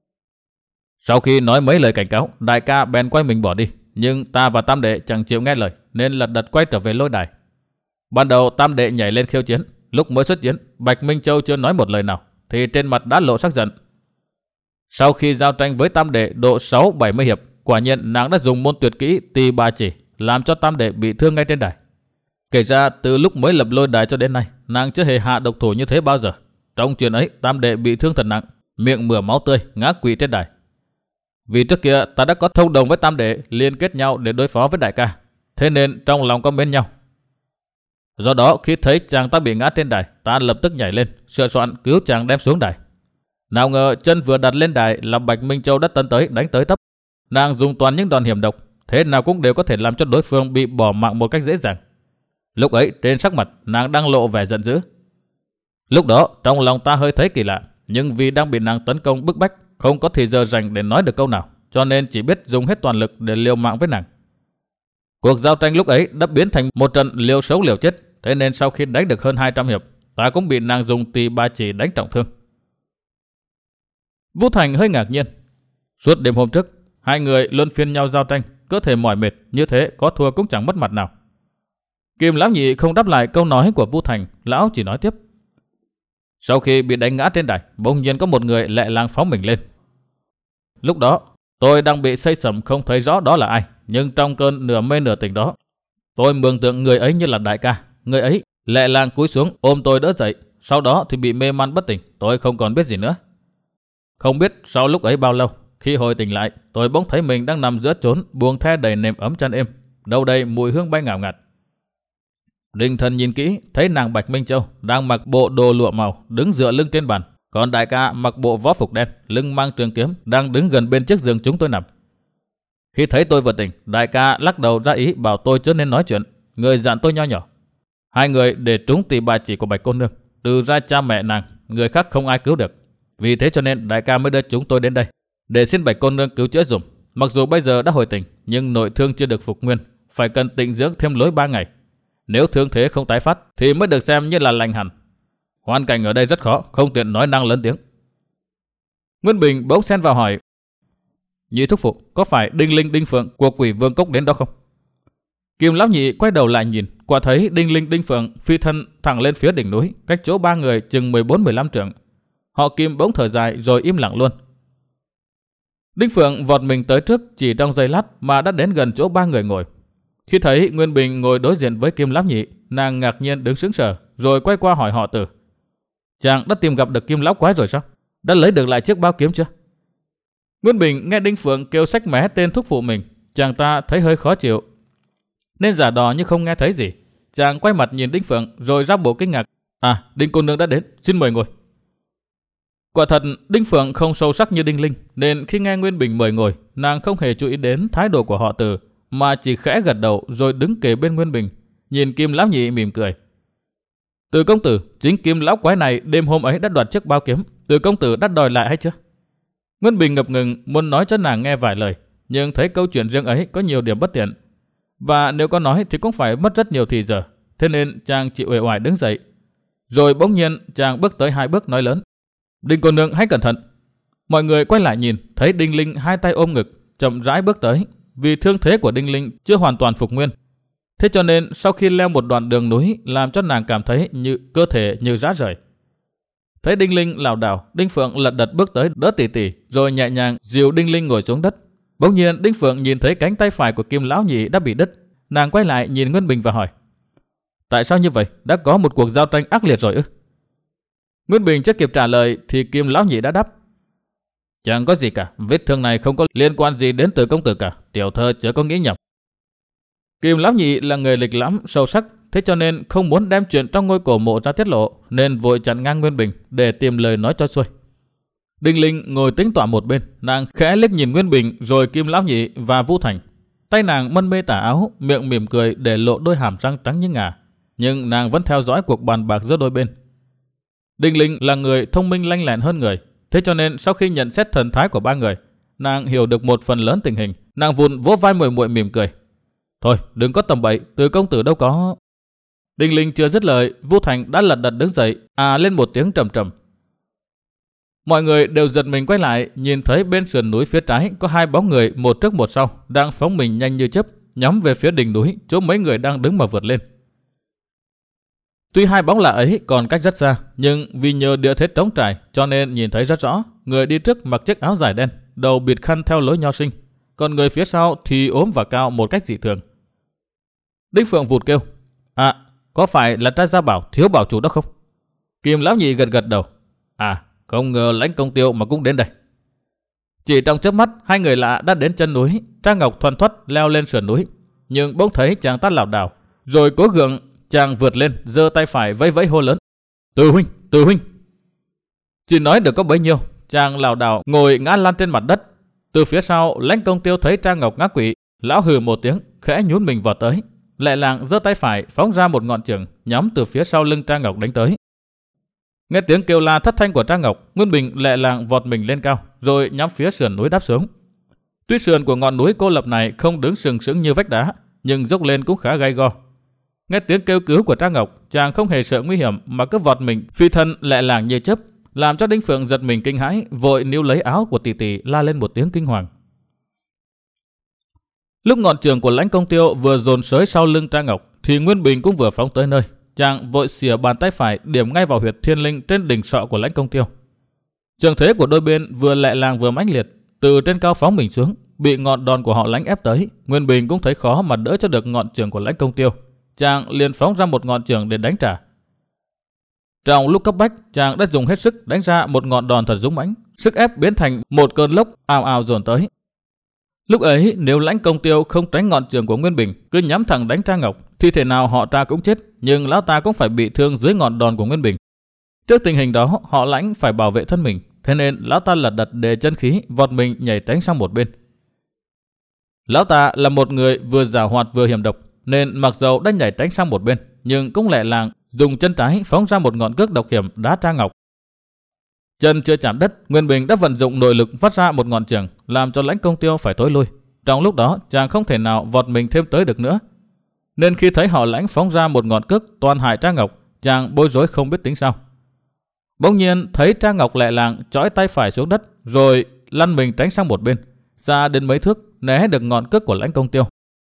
Sau khi nói mấy lời cảnh cáo, đại ca bèn quay mình bỏ đi, nhưng ta và tam đệ chẳng chịu nghe lời nên lật đật quay trở về lôi đài. Ban đầu tam đệ nhảy lên khiêu chiến, lúc mới xuất chiến, Bạch Minh Châu chưa nói một lời nào thì trên mặt đã lộ sắc giận. Sau khi giao tranh với tam đệ độ sáu bảy mươi hiệp, quả nhiên nàng đã dùng môn tuyệt kỹ tỳ bà chỉ, làm cho tam đệ bị thương ngay trên đài. Kể ra từ lúc mới lập lôi đài cho đến nay, nàng chưa hề hạ độc thủ như thế bao giờ. Trong chuyện ấy, tam đệ bị thương thật nặng, miệng mửa máu tươi, ngã quỵ trên đài. Vì trước kia ta đã có thông đồng với tam đệ liên kết nhau để đối phó với đại ca, thế nên trong lòng có mến nhau. Do đó khi thấy chàng ta bị ngã trên đài, ta lập tức nhảy lên, sửa soạn cứu chàng đem xuống đài. Nào ngờ chân vừa đặt lên đài là Bạch Minh Châu đã tấn tới đánh tới tấp. Nàng dùng toàn những đòn hiểm độc, thế nào cũng đều có thể làm cho đối phương bị bỏ mạng một cách dễ dàng. Lúc ấy trên sắc mặt nàng đang lộ vẻ giận dữ. Lúc đó trong lòng ta hơi thấy kỳ lạ, nhưng vì đang bị nàng tấn công bức bách, không có thời giờ rảnh để nói được câu nào, cho nên chỉ biết dùng hết toàn lực để liều mạng với nàng. Cuộc giao tranh lúc ấy đã biến thành một trận liều sống liều chết, thế nên sau khi đánh được hơn hai trăm hiệp, ta cũng bị nàng dùng tỳ ba chỉ đánh trọng thương. Vũ Thành hơi ngạc nhiên. Suốt đêm hôm trước, hai người luân phiên nhau giao tranh, cơ thể mỏi mệt, như thế có thua cũng chẳng mất mặt nào. Kim Lão Nhị không đáp lại câu nói của Vũ Thành, lão chỉ nói tiếp. Sau khi bị đánh ngã trên đài, bỗng nhiên có một người lẹ làng phóng mình lên. Lúc đó, tôi đang bị say sẩm không thấy rõ đó là ai, nhưng trong cơn nửa mê nửa tỉnh đó, tôi mường tượng người ấy như là đại ca. Người ấy lẹ làng cúi xuống ôm tôi đỡ dậy, sau đó thì bị mê man bất tỉnh, tôi không còn biết gì nữa. Không biết sau lúc ấy bao lâu, khi hồi tỉnh lại, tôi bỗng thấy mình đang nằm giữa chốn buồng the đầy nệm ấm chăn êm, đâu đây mùi hương bay ngào ngạt. Định thần nhìn kỹ, thấy nàng Bạch Minh Châu đang mặc bộ đồ lụa màu, đứng dựa lưng trên bàn, còn đại ca mặc bộ võ phục đen, lưng mang trường kiếm, đang đứng gần bên chiếc giường chúng tôi nằm. Khi thấy tôi vừa tỉnh, đại ca lắc đầu ra ý bảo tôi chớ nên nói chuyện, người dặn tôi nho nhỏ. Hai người để trúng tỳ bà chỉ của Bạch cô nương, trừ ra cha mẹ nàng, người khác không ai cứu được. Vì thế cho nên đại ca mới đưa chúng tôi đến đây, để xin Bạch cô nương cứu chữa dùm. Mặc dù bây giờ đã hồi tỉnh, nhưng nội thương chưa được phục nguyên, phải cần tịnh dưỡng thêm lối ba ngày. Nếu thương thế không tái phát thì mới được xem như là lành hẳn. Hoàn cảnh ở đây rất khó, không tiện nói năng lớn tiếng. Nguyên Bình bỗng xen vào hỏi: Nhị thúc phụ, có phải Đinh Linh Đinh Phượng của Quỷ Vương Cốc đến đó không? Kim Lão Nhị quay đầu lại nhìn, quả thấy Đinh Linh Đinh Phượng phi thân thẳng lên phía đỉnh núi, cách chỗ ba người chừng mười bốn mười lăm trượng. Họ Kim bỗng thở dài rồi im lặng luôn. Đinh Phượng vọt mình tới trước chỉ trong giây lát mà đã đến gần chỗ ba người ngồi. Khi thấy Nguyên Bình ngồi đối diện với Kim Lão Nhị, nàng ngạc nhiên đứng sững sờ, rồi quay qua hỏi họ Tử: Chàng đã tìm gặp được Kim Lão Quái rồi sao? Đã lấy được lại chiếc bao kiếm chưa? Nguyên Bình nghe Đinh Phượng kêu xách mé tên thúc phụ mình, chàng ta thấy hơi khó chịu, nên giả đò như không nghe thấy gì. Chàng quay mặt nhìn Đinh Phượng rồi ra bộ kinh ngạc: À, Đinh cô nương đã đến, xin mời ngồi. Quả thật Đinh Phượng không sâu sắc như Đinh Linh, nên khi nghe Nguyên Bình mời ngồi, nàng không hề chú ý đến thái độ của họ Từ, mà chỉ khẽ gật đầu rồi đứng kề bên Nguyên Bình, nhìn Kim Lão Nhị mỉm cười. Từ công tử, chính Kim Lão Quái này đêm hôm ấy đã đoạt chiếc bao kiếm, Từ công tử đã đòi lại hay chưa? Nguyên Bình ngập ngừng muốn nói cho nàng nghe vài lời, nhưng thấy câu chuyện riêng ấy có nhiều điểm bất tiện, và nếu có nói thì cũng phải mất rất nhiều thì giờ, thế nên chàng chỉ uể oải đứng dậy. Rồi bỗng nhiên chàng bước tới hai bước nói lớn: Đinh cô nương hãy cẩn thận. Mọi người quay lại nhìn, thấy Đinh Linh hai tay ôm ngực, chậm rãi bước tới. Vì thương thế của Đinh Linh chưa hoàn toàn phục nguyên, thế cho nên sau khi leo một đoạn đường núi làm cho nàng cảm thấy như cơ thể như rã rời. Thấy Đinh Linh lảo đảo, Đinh Phượng lật đật bước tới đỡ tỉ tỉ, rồi nhẹ nhàng dìu Đinh Linh ngồi xuống đất. Bỗng nhiên Đinh Phượng nhìn thấy cánh tay phải của Kim Lão Nhị đã bị đứt, nàng quay lại nhìn Nguyên Bình và hỏi: Tại sao như vậy? Đã có một cuộc giao tranh ác liệt rồi ư? Nguyên Bình chưa kịp trả lời thì Kim Lão Nhị đã đáp: Chẳng có gì cả, vết thương này không có liên quan gì đến Từ công tử cả, tiểu thơ chớ có nghĩ nhầm. Kim Lão Nhị là người lịch lãm sâu sắc, thế cho nên không muốn đem chuyện trong ngôi cổ mộ ra tiết lộ, nên vội chặn ngang Nguyên Bình để tìm lời nói cho xuôi. Đinh Linh ngồi tĩnh tọa một bên, nàng khẽ liếc nhìn Nguyên Bình rồi Kim Lão Nhị và Vũ Thành. Tay nàng mân mê tà áo, miệng mỉm cười để lộ đôi hàm răng trắng như ngà, nhưng nàng vẫn theo dõi cuộc bàn bạc giữa đôi bên. Đinh Linh là người thông minh lanh lẹn hơn người, thế cho nên sau khi nhận xét thần thái của ba người, nàng hiểu được một phần lớn tình hình. Nàng vụn vỗ vai muội muội mỉm cười: Thôi đừng có tầm bậy, Từ công tử đâu có. Đinh Linh chưa dứt lời, Vũ Thành đã lật đật đứng dậy, à lên một tiếng trầm trầm. Mọi người đều giật mình quay lại, nhìn thấy bên sườn núi phía trái có hai bóng người một trước một sau đang phóng mình nhanh như chớp, nhắm về phía đỉnh núi chỗ mấy người đang đứng mà vượt lên. Tuy hai bóng lạ ấy còn cách rất xa, nhưng vì nhờ địa thế trống trải cho nên nhìn thấy rất rõ. Người đi trước mặc chiếc áo dài đen, đầu bịt khăn theo lối nho sinh, còn người phía sau thì ốm và cao một cách dị thường. Đinh Phượng vụt kêu: À, có phải là trai Gia Bảo thiếu bảo chủ đó không? Kim Lão Nhị gật gật đầu: À, không ngờ Lãnh công tiêu mà cũng đến đây. Chỉ trong chớp mắt, hai người lạ đã đến chân núi. Trang Ngọc thoăn thoắt leo lên sườn núi, nhưng bỗng thấy chàng ta lảo đảo, rồi cố gượng chàng vượt lên, giơ tay phải vẫy vẫy hô lớn: "Từ huynh, Từ huynh!" Chỉ nói được có bấy nhiêu, chàng lảo đảo ngồi ngã lăn trên mặt đất. Từ phía sau, Lãnh Công Tiêu thấy Trang Ngọc ngã quỵ, lão hừ một tiếng, khẽ nhún mình vọt tới, lẹ làng giơ tay phải phóng ra một ngọn chưởng nhắm từ phía sau lưng Trang Ngọc đánh tới. Nghe tiếng kêu la thất thanh của Trang Ngọc, Nguyên Bình lẹ làng vọt mình lên cao, rồi nhắm phía sườn núi đáp xuống. Tuy sườn của ngọn núi cô lập này không đứng sừng sững như vách đá, nhưng dốc lên cũng khá gay go. Nghe tiếng kêu cứu của Trang Ngọc, chàng không hề sợ nguy hiểm mà cứ vọt mình phi thân lẹ làng như chớp, làm cho Đinh Phượng giật mình kinh hãi, vội níu lấy áo của tỷ tỷ la lên một tiếng kinh hoàng. Lúc ngọn chưởng của Lãnh Công Tiêu vừa dồn sới sau lưng Trang Ngọc, thì Nguyên Bình cũng vừa phóng tới nơi. Chàng vội xìa bàn tay phải điểm ngay vào huyệt thiên linh trên đỉnh sọ của Lãnh Công Tiêu. Trường thế của đôi bên vừa lẹ làng vừa mãnh liệt, từ trên cao phóng mình xuống, bị ngọn đòn của họ Lãnh ép tới. Nguyên Bình cũng thấy khó mà đỡ cho được ngọn chưởng của Lãnh Công Tiêu. Chàng liền phóng ra một ngọn chưởng để đánh trả. Trong lúc cấp bách, chàng đã dùng hết sức đánh ra một ngọn đòn thật dũng mãnh, sức ép biến thành một cơn lốc ào ào dồn tới. Lúc ấy, nếu Lãnh Công Tiêu không tránh ngọn chưởng của Nguyên Bình, cứ nhắm thẳng đánh Trang Ngọc, thì thể nào họ ta cũng chết, nhưng lão ta cũng phải bị thương dưới ngọn đòn của Nguyên Bình. Trước tình hình đó, họ Lãnh phải bảo vệ thân mình, thế nên lão ta lật đật đề chân khí, vọt mình nhảy tránh sang một bên. Lão ta là một người vừa giàu hoạt vừa hiểm độc, nên mặc dầu đã nhảy tránh sang một bên, nhưng cũng lẹ làng dùng chân trái phóng ra một ngọn cước độc hiểm đá Trang Ngọc. Chân chưa chạm đất, Nguyên Bình đã vận dụng nội lực phát ra một ngọn chưởng, làm cho Lãnh Công Tiêu phải thối lui. Trong lúc đó, chàng không thể nào vọt mình thêm tới được nữa, nên khi thấy họ Lãnh phóng ra một ngọn cước toàn hại Trang Ngọc, chàng bối rối không biết tính sao. Bỗng nhiên thấy Trang Ngọc lẹ làng chõi tay phải xuống đất, rồi lăn mình tránh sang một bên, xa đến mấy thước, né được ngọn cước của Lãnh Công Tiêu.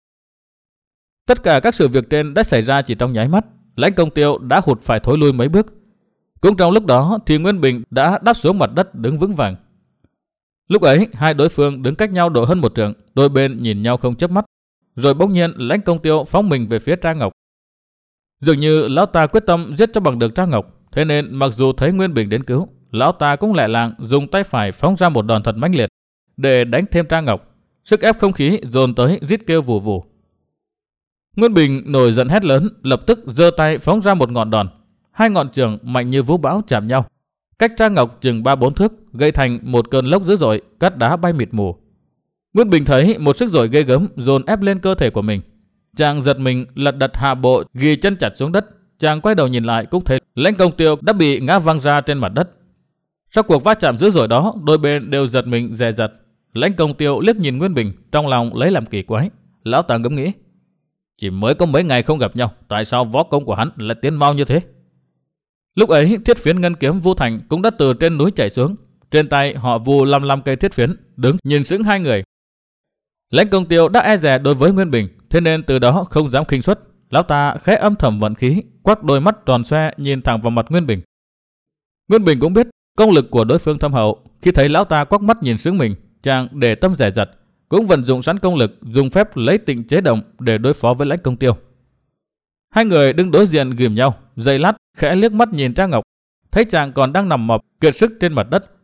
Tất cả các sự việc trên đã xảy ra chỉ trong nháy mắt. Lãnh Công Tiêu đã hụt phải thối lui mấy bước. Cũng trong lúc đó thì Nguyên Bình đã đáp xuống mặt đất đứng vững vàng. Lúc ấy hai đối phương đứng cách nhau độ hơn một trượng, đôi bên nhìn nhau không chớp mắt. Rồi bỗng nhiên Lãnh Công Tiêu phóng mình về phía Trang Ngọc. Dường như lão ta quyết tâm giết cho bằng được Trang Ngọc, thế nên mặc dù thấy Nguyên Bình đến cứu, lão ta cũng lẹ làng dùng tay phải phóng ra một đòn thật mãnh liệt để đánh thêm Trang Ngọc. Sức ép không khí dồn tới rít kêu vù vù. Nguyên Bình nổi giận hét lớn, lập tức giơ tay phóng ra một ngọn đòn. Hai ngọn chưởng mạnh như vũ bão chạm nhau, cách Trang Ngọc chừng ba bốn thước, gây thành một cơn lốc dữ dội, cát đá bay mịt mù. Nguyên Bình thấy một sức dội ghê gớm dồn ép lên cơ thể của mình. Chàng giật mình lật đật hạ bộ, ghi chân chặt xuống đất. Chàng quay đầu nhìn lại cũng thấy Lãnh Công Tiêu đã bị ngã văng ra trên mặt đất. Sau cuộc va chạm dữ dội đó, đôi bên đều giật mình dè dặt. Lãnh Công Tiêu liếc nhìn Nguyên Bình, trong lòng lấy làm kỳ quái. Lão ta ngẫm nghĩ, chỉ mới có mấy ngày không gặp nhau, tại sao võ công của hắn lại tiến mau như thế? Lúc ấy thiết phiến ngân kiếm Vu Thành cũng đã từ trên núi chạy xuống. Trên tay họ vù lăm lăm cây thiết phiến, đứng nhìn sững hai người. Lãnh Công Tiêu đã e dè đối với Nguyên Bình, thế nên từ đó không dám khinh suất. Lão ta khẽ âm thầm vận khí, quắc đôi mắt tròn xoe nhìn thẳng vào mặt Nguyên Bình. Nguyên Bình cũng biết công lực của đối phương thâm hậu, khi thấy lão ta quắc mắt nhìn sững mình, chàng để tâm dè dặt, cũng vận dụng sẵn công lực, dùng phép lấy tịnh chế động để đối phó với Lãnh Công Tiêu. Hai người đứng đối diện ghìm nhau, giây lát khẽ liếc mắt nhìn Trang Ngọc, thấy chàng còn đang nằm mọp kiệt sức trên mặt đất.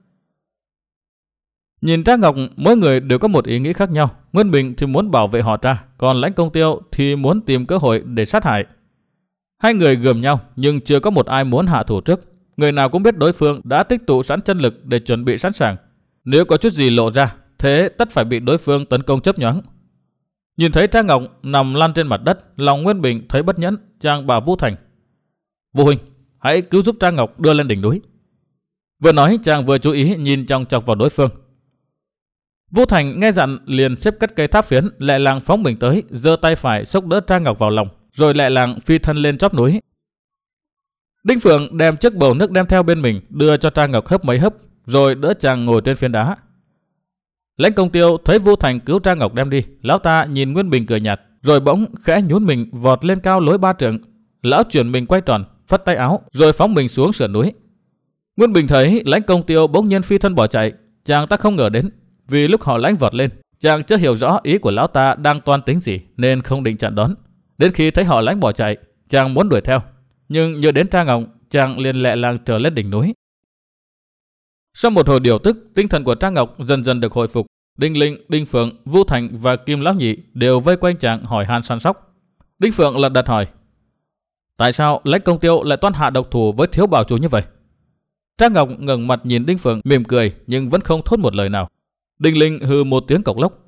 Nhìn Trang Ngọc, mỗi người đều có một ý nghĩ khác nhau. Nguyên Bình thì muốn bảo vệ họ Tra, còn Lãnh Công Tiêu thì muốn tìm cơ hội để sát hại. Hai người gườm nhau, nhưng chưa có một ai muốn hạ thủ trước. Người nào cũng biết đối phương đã tích tụ sẵn chân lực để chuẩn bị sẵn sàng. Nếu có chút gì lộ ra, thế tất phải bị đối phương tấn công chớp nhoáng. Nhìn thấy Trang Ngọc nằm lăn trên mặt đất, lòng Nguyên Bình thấy bất nhẫn, chàng bảo Vu Thành: "Vu huynh, hãy cứu giúp Trang Ngọc đưa lên đỉnh núi." Vừa nói chàng vừa chú ý nhìn chòng chọc vào đối phương. Vu Thành nghe dặn liền xếp cất cây tháp phiến, lẹ làng phóng mình tới, giơ tay phải xốc đỡ Trang Ngọc vào lòng, rồi lẹ làng phi thân lên chóp núi. Đinh Phượng đem chiếc bầu nước đem theo bên mình, đưa cho Trang Ngọc hớp mấy hớp, rồi đỡ chàng ngồi trên phiến đá. Lãnh Công Tiêu thấy Vu Thành cứu Trang Ngọc đem đi, lão ta nhìn Nguyên Bình cười nhạt, rồi bỗng khẽ nhún mình vọt lên cao lối ba trượng. Lão chuyển mình quay tròn, phất tay áo, rồi phóng mình xuống sườn núi. Nguyên Bình thấy Lãnh Công Tiêu bỗng nhiên phi thân bỏ chạy, chàng ta không ngờ đến, vì lúc họ Lãnh vọt lên, chàng chưa hiểu rõ ý của lão ta đang toan tính gì nên không định chặn đón. Đến khi thấy họ Lãnh bỏ chạy, chàng muốn đuổi theo, nhưng nhớ đến Trang Ngọc, chàng liền lẹ làng trở lên đỉnh núi. Sau một hồi điều tức, tinh thần của Trang Ngọc dần dần được hồi phục. Đinh Linh, Đinh Phượng, Vu Thành và Kim Lão Nhị đều vây quanh chàng hỏi han săn sóc. Đinh Phượng lật đật hỏi: tại sao Lãnh Công Tiêu lại toan hạ độc thủ với thiếu bảo chủ như vậy? Trang Ngọc ngẩng mặt nhìn Đinh Phượng mỉm cười nhưng vẫn không thốt một lời nào. Đinh Linh hừ một tiếng cộc lốc: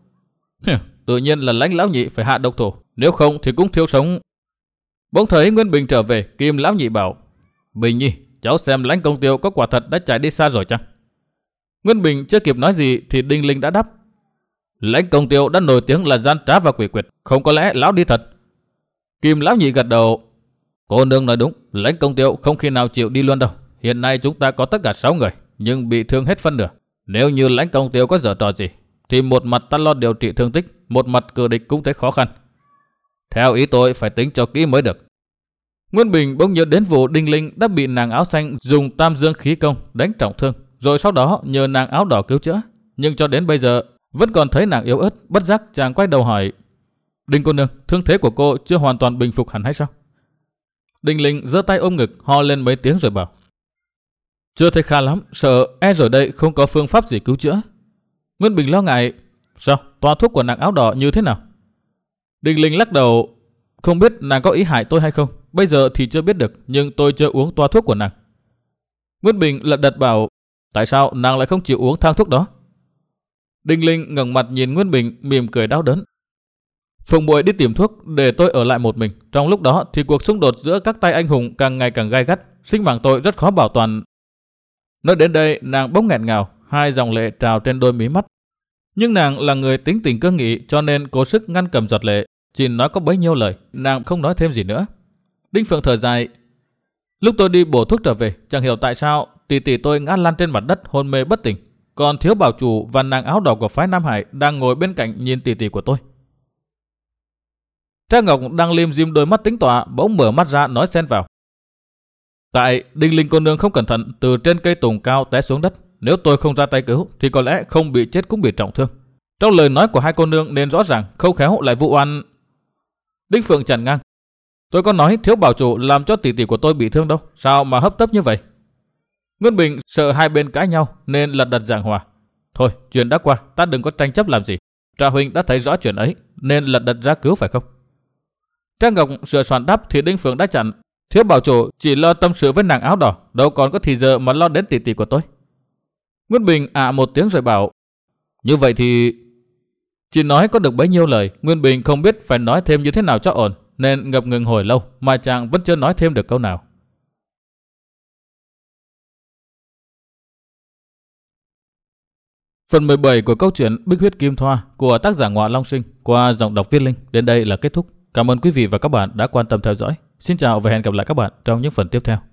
tự nhiên là Lãnh Lão Nhị phải hạ độc thủ, nếu không thì cũng thiếu sống. Bỗng thấy Nguyên Bình trở về, Kim Lão Nhị bảo: Bình Nhi, cháu xem Lãnh Công Tiêu có quả thật đã chạy đi xa rồi chăng? Nguyên Bình chưa kịp nói gì thì Đinh Linh đã đáp: Lãnh Công Tiêu đã nổi tiếng là gian trá và quỷ quyệt, không có lẽ lão đi thật. Kim Lão Nhị gật đầu: cô nương nói đúng, Lãnh Công Tiêu không khi nào chịu đi luôn đâu. Hiện nay chúng ta có tất cả sáu người, nhưng bị thương hết phân nửa. Nếu như Lãnh Công Tiêu có giở trò gì, thì một mặt ta lo điều trị thương tích, một mặt cử địch cũng thấy khó khăn. Theo ý tôi phải tính cho kỹ mới được. Nguyên Bình bỗng nhớ đến vụ Đinh Linh đã bị nàng áo xanh dùng tam dương khí công đánh trọng thương, rồi sau đó nhờ nàng áo đỏ cứu chữa, nhưng cho đến bây giờ vẫn còn thấy nàng yếu ớt. Bất giác chàng quay đầu hỏi: Đinh cô nương, thương thế của cô chưa hoàn toàn bình phục hẳn hay sao? Đinh Linh giơ tay ôm ngực ho lên mấy tiếng rồi bảo: chưa thấy khá lắm, sợ e rồi đây không có phương pháp gì cứu chữa. Nguyên Bình lo ngại: sao, toa thuốc của nàng áo đỏ như thế nào? Đinh Linh lắc đầu: không biết nàng có ý hại tôi hay không, bây giờ thì chưa biết được, nhưng tôi chưa uống toa thuốc của nàng. Nguyên Bình lật đật bảo: tại sao nàng lại không chịu uống thang thuốc đó? Đinh Linh ngẩng mặt nhìn Nguyên Bình mỉm cười đau đớn: Phùng Bội đi tìm thuốc để tôi ở lại một mình. Trong lúc đó thì cuộc xung đột giữa các tay anh hùng càng ngày càng gay gắt, sinh mạng tôi rất khó bảo toàn. Nói đến đây nàng bỗng nghẹn ngào, hai dòng lệ trào trên đôi mí mắt. Nhưng nàng là người tính tình cương nghị, cho nên cố sức ngăn cầm giọt lệ, chỉ nói có bấy nhiêu lời, nàng không nói thêm gì nữa. Đinh Phượng thở dài: lúc tôi đi bổ thuốc trở về, chẳng hiểu tại sao tỷ tỷ tôi ngã lăn trên mặt đất hôn mê bất tỉnh, còn thiếu bảo chủ và nàng áo đỏ của phái Nam Hải đang ngồi bên cạnh nhìn tỷ tỷ của tôi. Trang Ngọc đang liêm diêm đôi mắt tính tọa, bỗng mở mắt ra nói xen vào: tại Đinh Linh cô nương không cẩn thận từ trên cây tùng cao té xuống đất, nếu tôi không ra tay cứu thì có lẽ không bị chết cũng bị trọng thương. Trong lời nói của hai cô nương nên rõ ràng, không khéo lại vụ oan. Đinh Phượng chặn ngang: tôi có nói thiếu bảo chủ làm cho tỷ tỷ của tôi bị thương đâu, sao mà hấp tấp như vậy? Nguyên Bình sợ hai bên cãi nhau nên lật đật giảng hòa: thôi, chuyện đã qua, ta đừng có tranh chấp làm gì. Trà huynh đã thấy rõ chuyện ấy nên lật đật ra cứu phải không? Trang Ngọc sửa soạn đáp thì Đinh Phượng đã chặn: thiếu bảo chủ chỉ lo tâm sự với nàng áo đỏ, đâu còn có thì giờ mà lo đến tỷ tỷ của tôi. Nguyên Bình ạ à một tiếng rồi bảo: như vậy thì... Chỉ nói có được bấy nhiêu lời, Nguyên Bình không biết phải nói thêm như thế nào cho ổn, nên ngập ngừng hồi lâu mà chàng vẫn chưa nói thêm được câu nào. Phần mười bảy của câu chuyện Bích Huyết Kim Thoa của tác giả Ngọa Long Sinh qua giọng đọc Viết Linh đến đây là kết thúc. Cảm ơn quý vị và các bạn đã quan tâm theo dõi. Xin chào và hẹn gặp lại các bạn trong những phần tiếp theo.